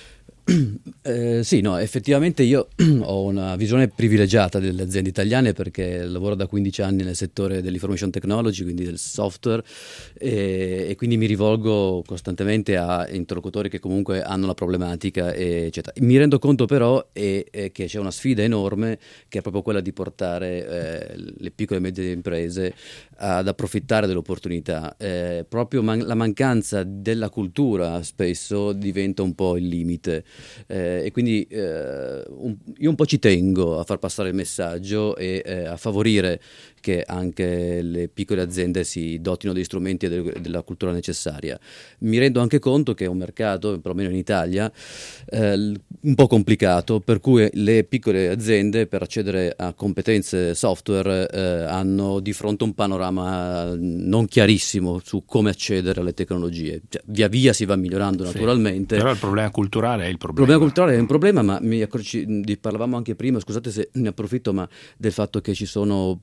Sì, no, effettivamente io ho una visione privilegiata delle aziende italiane perché lavoro da 15 anni nel settore dell'information technology, quindi del software, e quindi mi rivolgo costantemente a interlocutori che comunque hanno la problematica, eccetera. Mi rendo conto però che c'è una sfida enorme, che è proprio quella di portare le piccole e medie imprese ad approfittare dell'opportunità. Proprio la mancanza della cultura spesso diventa un po' il limite. E quindi io un po' ci tengo a far passare il messaggio e a favorire che anche le piccole aziende si dotino degli strumenti e della cultura necessaria. Mi rendo anche conto che è un mercato, perlomeno in Italia, un po' complicato, per cui le piccole aziende per accedere a competenze software hanno di fronte un panorama non chiarissimo su come accedere alle tecnologie. Cioè, via via si va migliorando naturalmente. Però il problema culturale è il problema. Il problema culturale è un problema, ma parlavamo anche prima, scusate se ne approfitto, ma del fatto che ci sono pochi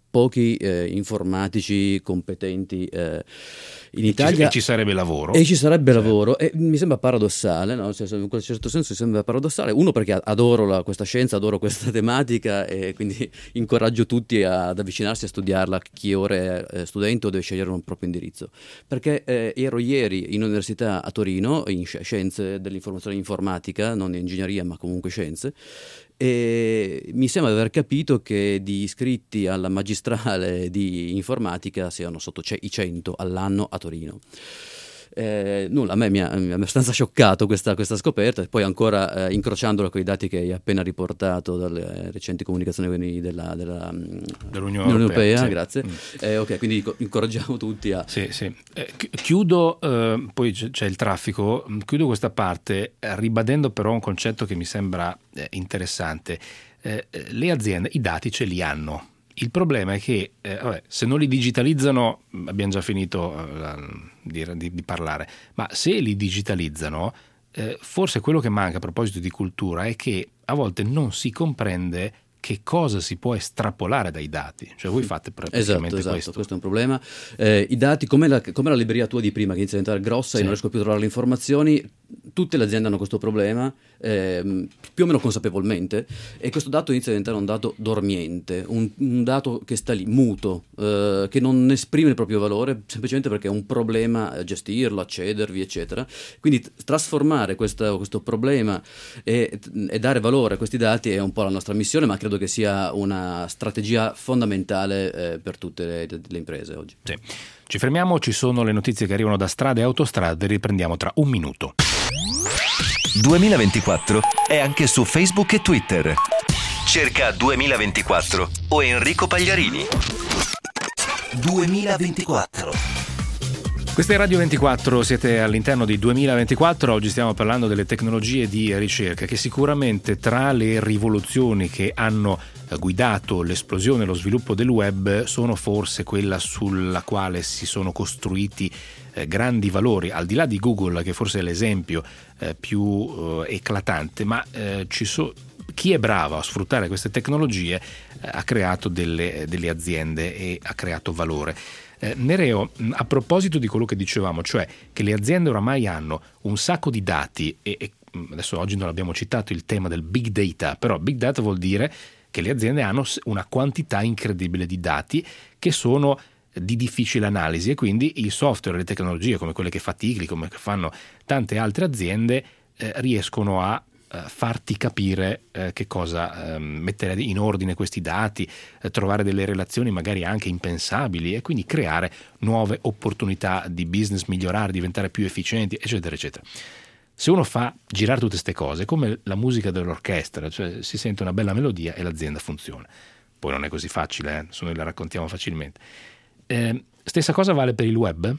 pochi informatici competenti in Italia. E ci sarebbe lavoro. E ci sarebbe lavoro, e mi sembra paradossale, no? Cioè, in quel certo senso mi sembra paradossale. Uno, perché adoro questa scienza, adoro questa tematica, e quindi incoraggio tutti ad avvicinarsi a studiarla, chi ora è studente o deve scegliere un proprio indirizzo. Perché ero ieri in università a Torino, in scienze dell'informazione e informatica, non ingegneria ma comunque scienze, e mi sembra di aver capito che di iscritti alla magistrale di informatica siano sotto i 100 all'anno a Torino. Nulla, a me mi ha abbastanza scioccato questa scoperta, e poi ancora incrociandola con i dati che hai appena riportato dalle recenti comunicazioni dell'Unione Europea. Sì. Grazie. Ok, quindi incoraggiamo tutti a... Sì. Chiudo, poi c'è il traffico, chiudo questa parte ribadendo però un concetto che mi sembra interessante. Le aziende i dati ce li hanno. Il problema è che se non li digitalizzano, abbiamo già finito di parlare, ma se li digitalizzano, forse quello che manca a proposito di cultura è che a volte non si comprende che cosa si può estrapolare dai dati. Cioè voi fate praticamente esatto, questo è un problema. I dati, come la libreria tua di prima che inizia a diventare grossa, e non riesco più a trovare le informazioni, tutte le aziende hanno questo problema, più o meno consapevolmente, e questo dato inizia a diventare un dato dormiente, un dato che sta lì, muto, che non esprime il proprio valore, semplicemente perché è un problema gestirlo, accedervi, eccetera. Quindi trasformare questo problema e dare valore a questi dati è un po' la nostra missione, ma credo che sia una strategia fondamentale per tutte le imprese oggi. Sì. Ci fermiamo, ci sono le notizie che arrivano da strade e autostrade, riprendiamo tra un minuto. 2024 è anche su Facebook e Twitter. Cerca 2024 o Enrico Pagliarini. 2024. Questa è Radio 24, siete all'interno di 2024, oggi stiamo parlando delle tecnologie di ricerca che sicuramente tra le rivoluzioni che hanno guidato l'esplosione e lo sviluppo del web sono forse quella sulla quale si sono costruiti grandi valori, al di là di Google che forse è l'esempio più eclatante, ma chi è bravo a sfruttare queste tecnologie ha creato delle aziende e ha creato valore. Nereo, a proposito di quello che dicevamo, cioè che le aziende oramai hanno un sacco di dati e adesso oggi non abbiamo citato il tema del big data, però big data vuol dire che le aziende hanno una quantità incredibile di dati che sono di difficile analisi, e quindi il software e le tecnologie come quelle che fa Tigli, come che fanno tante altre aziende, riescono a farti capire che cosa mettere in ordine questi dati, trovare delle relazioni magari anche impensabili e quindi creare nuove opportunità di business, migliorare, diventare più efficienti, eccetera eccetera. Se uno fa girare tutte queste cose, come la musica dell'orchestra, cioè si sente una bella melodia e l'azienda funziona. Poi non è così facile, se noi la raccontiamo facilmente. Stessa cosa vale per il web?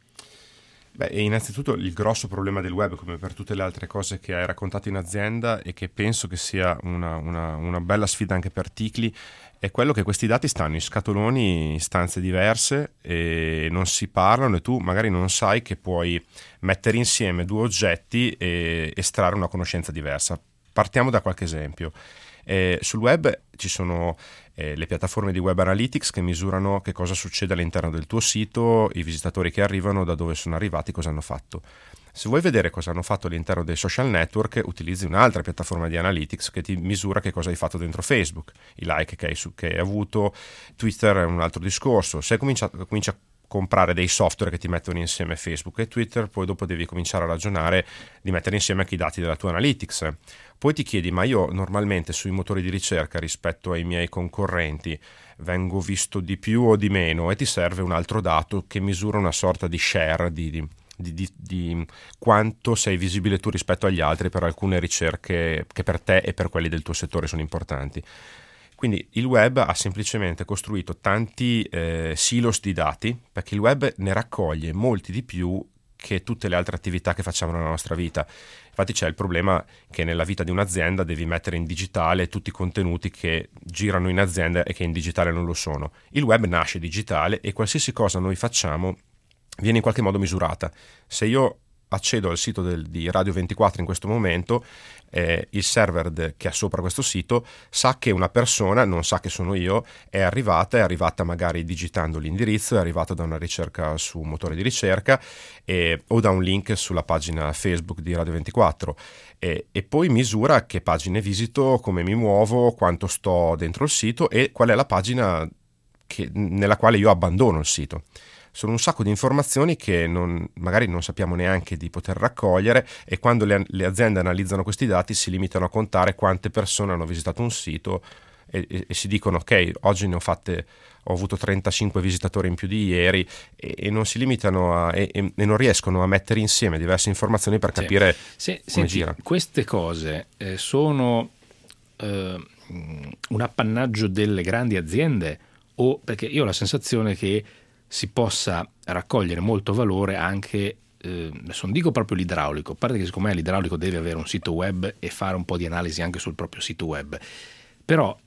Beh, innanzitutto il grosso problema del web, come per tutte le altre cose che hai raccontato in azienda, e che penso che sia una bella sfida anche per Ticli, è quello che questi dati stanno in scatoloni in stanze diverse e non si parlano, e tu magari non sai che puoi mettere insieme due oggetti e estrarre una conoscenza diversa. Partiamo da qualche esempio. Sul web ci sono le piattaforme di Web Analytics che misurano che cosa succede all'interno del tuo sito, i visitatori che arrivano, da dove sono arrivati, cosa hanno fatto. Se vuoi vedere cosa hanno fatto all'interno dei social network, utilizzi un'altra piattaforma di Analytics che ti misura che cosa hai fatto dentro Facebook, i like che hai avuto. Twitter è un altro discorso. Se cominci a comprare dei software che ti mettono insieme Facebook e Twitter, poi dopo devi cominciare a ragionare di mettere insieme anche i dati della tua Analytics. Poi ti chiedi, ma io normalmente sui motori di ricerca rispetto ai miei concorrenti vengo visto di più o di meno, e ti serve un altro dato che misura una sorta di share di quanto sei visibile tu rispetto agli altri per alcune ricerche che per te e per quelli del tuo settore sono importanti. Quindi il web ha semplicemente costruito tanti silos di dati, perché il web ne raccoglie molti di più che tutte le altre attività che facciamo nella nostra vita. Infatti c'è il problema che nella vita di un'azienda devi mettere in digitale tutti i contenuti che girano in azienda e che in digitale non lo sono. Il web nasce digitale e qualsiasi cosa noi facciamo viene in qualche modo misurata. Se io accedo al sito di Radio 24 in questo momento, il server che ha sopra questo sito sa che una persona, non sa che sono io, è arrivata magari digitando l'indirizzo, è arrivata da una ricerca su un motore di ricerca o da un link sulla pagina Facebook di Radio 24 e poi misura che pagine visito, come mi muovo, quanto sto dentro il sito e qual è la pagina nella quale io abbandono il sito. Sono un sacco di informazioni che magari non sappiamo neanche di poter raccogliere, e quando le aziende analizzano questi dati si limitano a contare quante persone hanno visitato un sito e si dicono ok, oggi ho avuto 35 visitatori in più di ieri, e non si limitano e non riescono a mettere insieme diverse informazioni per capire come gira. Queste cose sono un appannaggio delle grandi aziende, o perché io ho la sensazione che si possa raccogliere molto valore anche, adesso non dico proprio l'idraulico, a parte che secondo me l'idraulico deve avere un sito web e fare un po' di analisi anche sul proprio sito web, però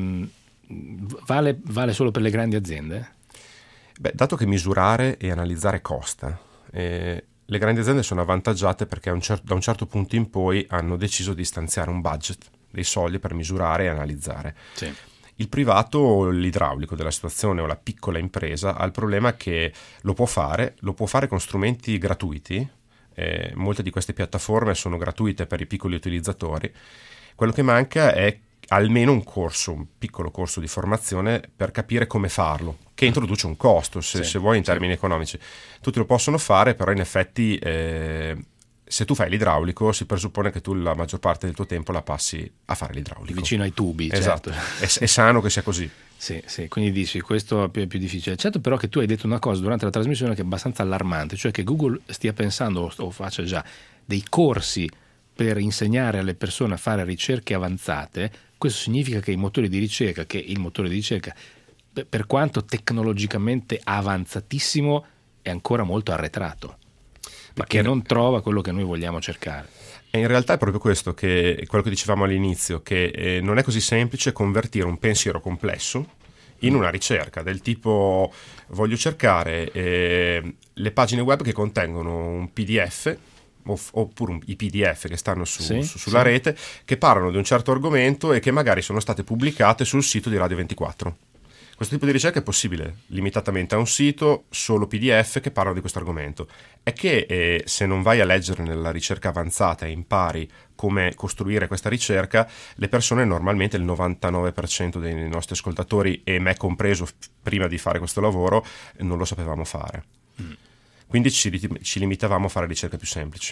vale solo per le grandi aziende? Beh, dato che misurare e analizzare costa, le grandi aziende sono avvantaggiate perché da un certo punto in poi hanno deciso di stanziare un budget, dei soldi per misurare e analizzare. Sì. Il privato, l'idraulico della situazione o la piccola impresa ha il problema che lo può fare con strumenti gratuiti. Molte di queste piattaforme sono gratuite per i piccoli utilizzatori. Quello che manca è almeno un piccolo corso di formazione per capire come farlo, che introduce un costo, se vuoi, in termini economici. Tutti lo possono fare, però in effetti se tu fai l'idraulico si presuppone che tu la maggior parte del tuo tempo la passi a fare l'idraulico. Vicino ai tubi, esatto. Certo. È sano che sia così. Sì, quindi dici questo è più difficile. Certo, però che tu hai detto una cosa durante la trasmissione che è abbastanza allarmante, cioè che Google stia pensando o faccia già dei corsi per insegnare alle persone a fare ricerche avanzate. Questo significa che il motore di ricerca, per quanto tecnologicamente avanzatissimo, è ancora molto arretrato, perché non trova quello che noi vogliamo cercare. E in realtà è proprio questo che quello che dicevamo all'inizio, che non è così semplice convertire un pensiero complesso in una ricerca del tipo: voglio cercare le pagine web che contengono un PDF oppure i PDF che stanno sulla rete, che parlano di un certo argomento e che magari sono state pubblicate sul sito di Radio 24. Questo tipo di ricerca è possibile limitatamente a un sito, solo PDF che parlano di questo argomento. È che se non vai a leggere nella ricerca avanzata e impari come costruire questa ricerca, le persone normalmente, il 99% dei nostri ascoltatori, e me compreso prima di fare questo lavoro, non lo sapevamo fare. Quindi ci limitavamo a fare ricerche più semplici.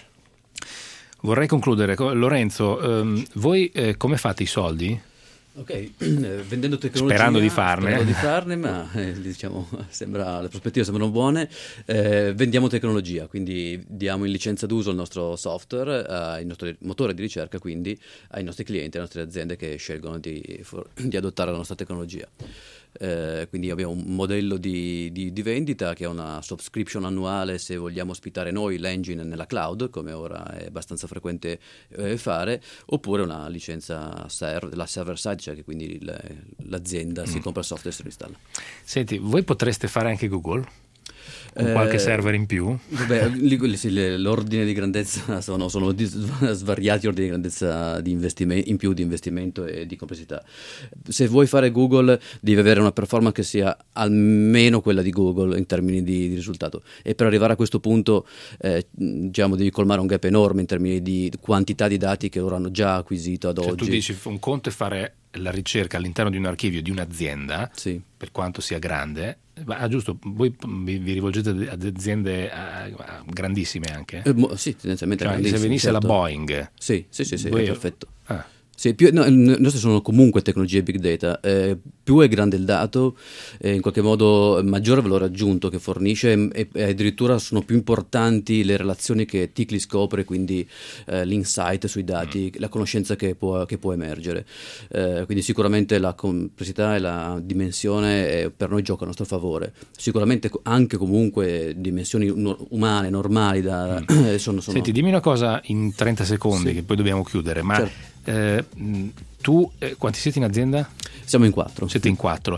Vorrei concludere. Lorenzo, voi come fate i soldi? Ok, vendendo tecnologia, sperando di farne, ma diciamo le prospettive sembrano buone. Vendiamo tecnologia, quindi diamo in licenza d'uso il nostro software, il nostro motore di ricerca, quindi ai nostri clienti, alle nostre aziende che scelgono di adottare la nostra tecnologia. Quindi abbiamo un modello di vendita che è una subscription annuale se vogliamo ospitare noi l'engine nella cloud, come ora è abbastanza frequente fare, oppure una licenza la server side, cioè che quindi l'azienda si compra il software e se lo installa. Senti, voi potreste fare anche Google? Con qualche server in più? Vabbè, l'ordine di grandezza sono svariati ordini di grandezza in più di investimento e di complessità. Se vuoi fare Google devi avere una performance che sia almeno quella di Google in termini di risultato, e per arrivare a questo punto diciamo devi colmare un gap enorme in termini di quantità di dati che loro hanno già acquisito ad oggi. Tu dici un conto è fare la ricerca all'interno di un archivio di un'azienda, sì, per quanto sia grande. Giusto, voi vi rivolgete ad aziende grandissime anche? Sì, tendenzialmente se venisse la Boeing. Sì, voi... è perfetto. Sì, le nostre sono comunque tecnologie big data, più è grande il dato, in qualche modo maggiore valore aggiunto che fornisce, e addirittura sono più importanti le relazioni che Tikli scopre, quindi l'insight sui dati, la conoscenza che può emergere. Quindi sicuramente la complessità e la dimensione per noi gioca a nostro favore. Sicuramente anche comunque dimensioni umane, normali. Senti, dimmi una cosa in 30 secondi, sì, che poi dobbiamo chiudere, ma... Certo. Tu quanti siete in azienda? Siamo in 4. Siete in 4.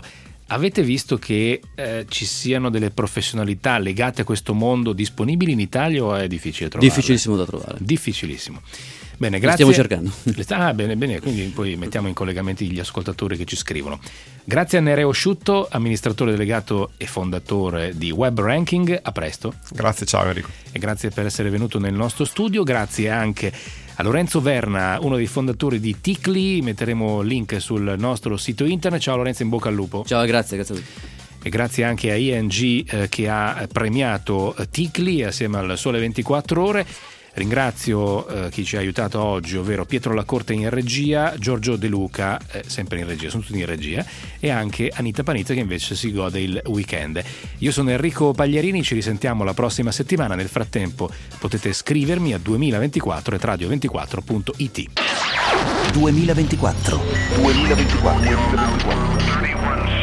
avete visto che ci siano delle professionalità legate a questo mondo disponibili in Italia o è difficile trovarle? Difficilissimo da trovare. Difficilissimo. Bene, grazie. Lo stiamo cercando. Bene, quindi poi mettiamo in collegamenti gli ascoltatori che ci scrivono. Grazie a Nereo Sciutto, amministratore delegato e fondatore di Web Ranking. A presto. Grazie, ciao Enrico. E grazie per essere venuto nel nostro studio. Grazie anche a Lorenzo Verna, uno dei fondatori di Ticli. Metteremo link sul nostro sito internet. Ciao Lorenzo, in bocca al lupo. Ciao, grazie a tutti. E grazie anche a ING che ha premiato Ticli assieme al Sole 24 Ore. Ringrazio chi ci ha aiutato oggi, ovvero Pietro Lacorte in regia, Giorgio De Luca, sempre in regia, sono tutti in regia, e anche Anita Panizza che invece si gode il weekend. Io sono Enrico Pagliarini, ci risentiamo la prossima settimana. Nel frattempo potete scrivermi a 2024@radio24.it. 2024.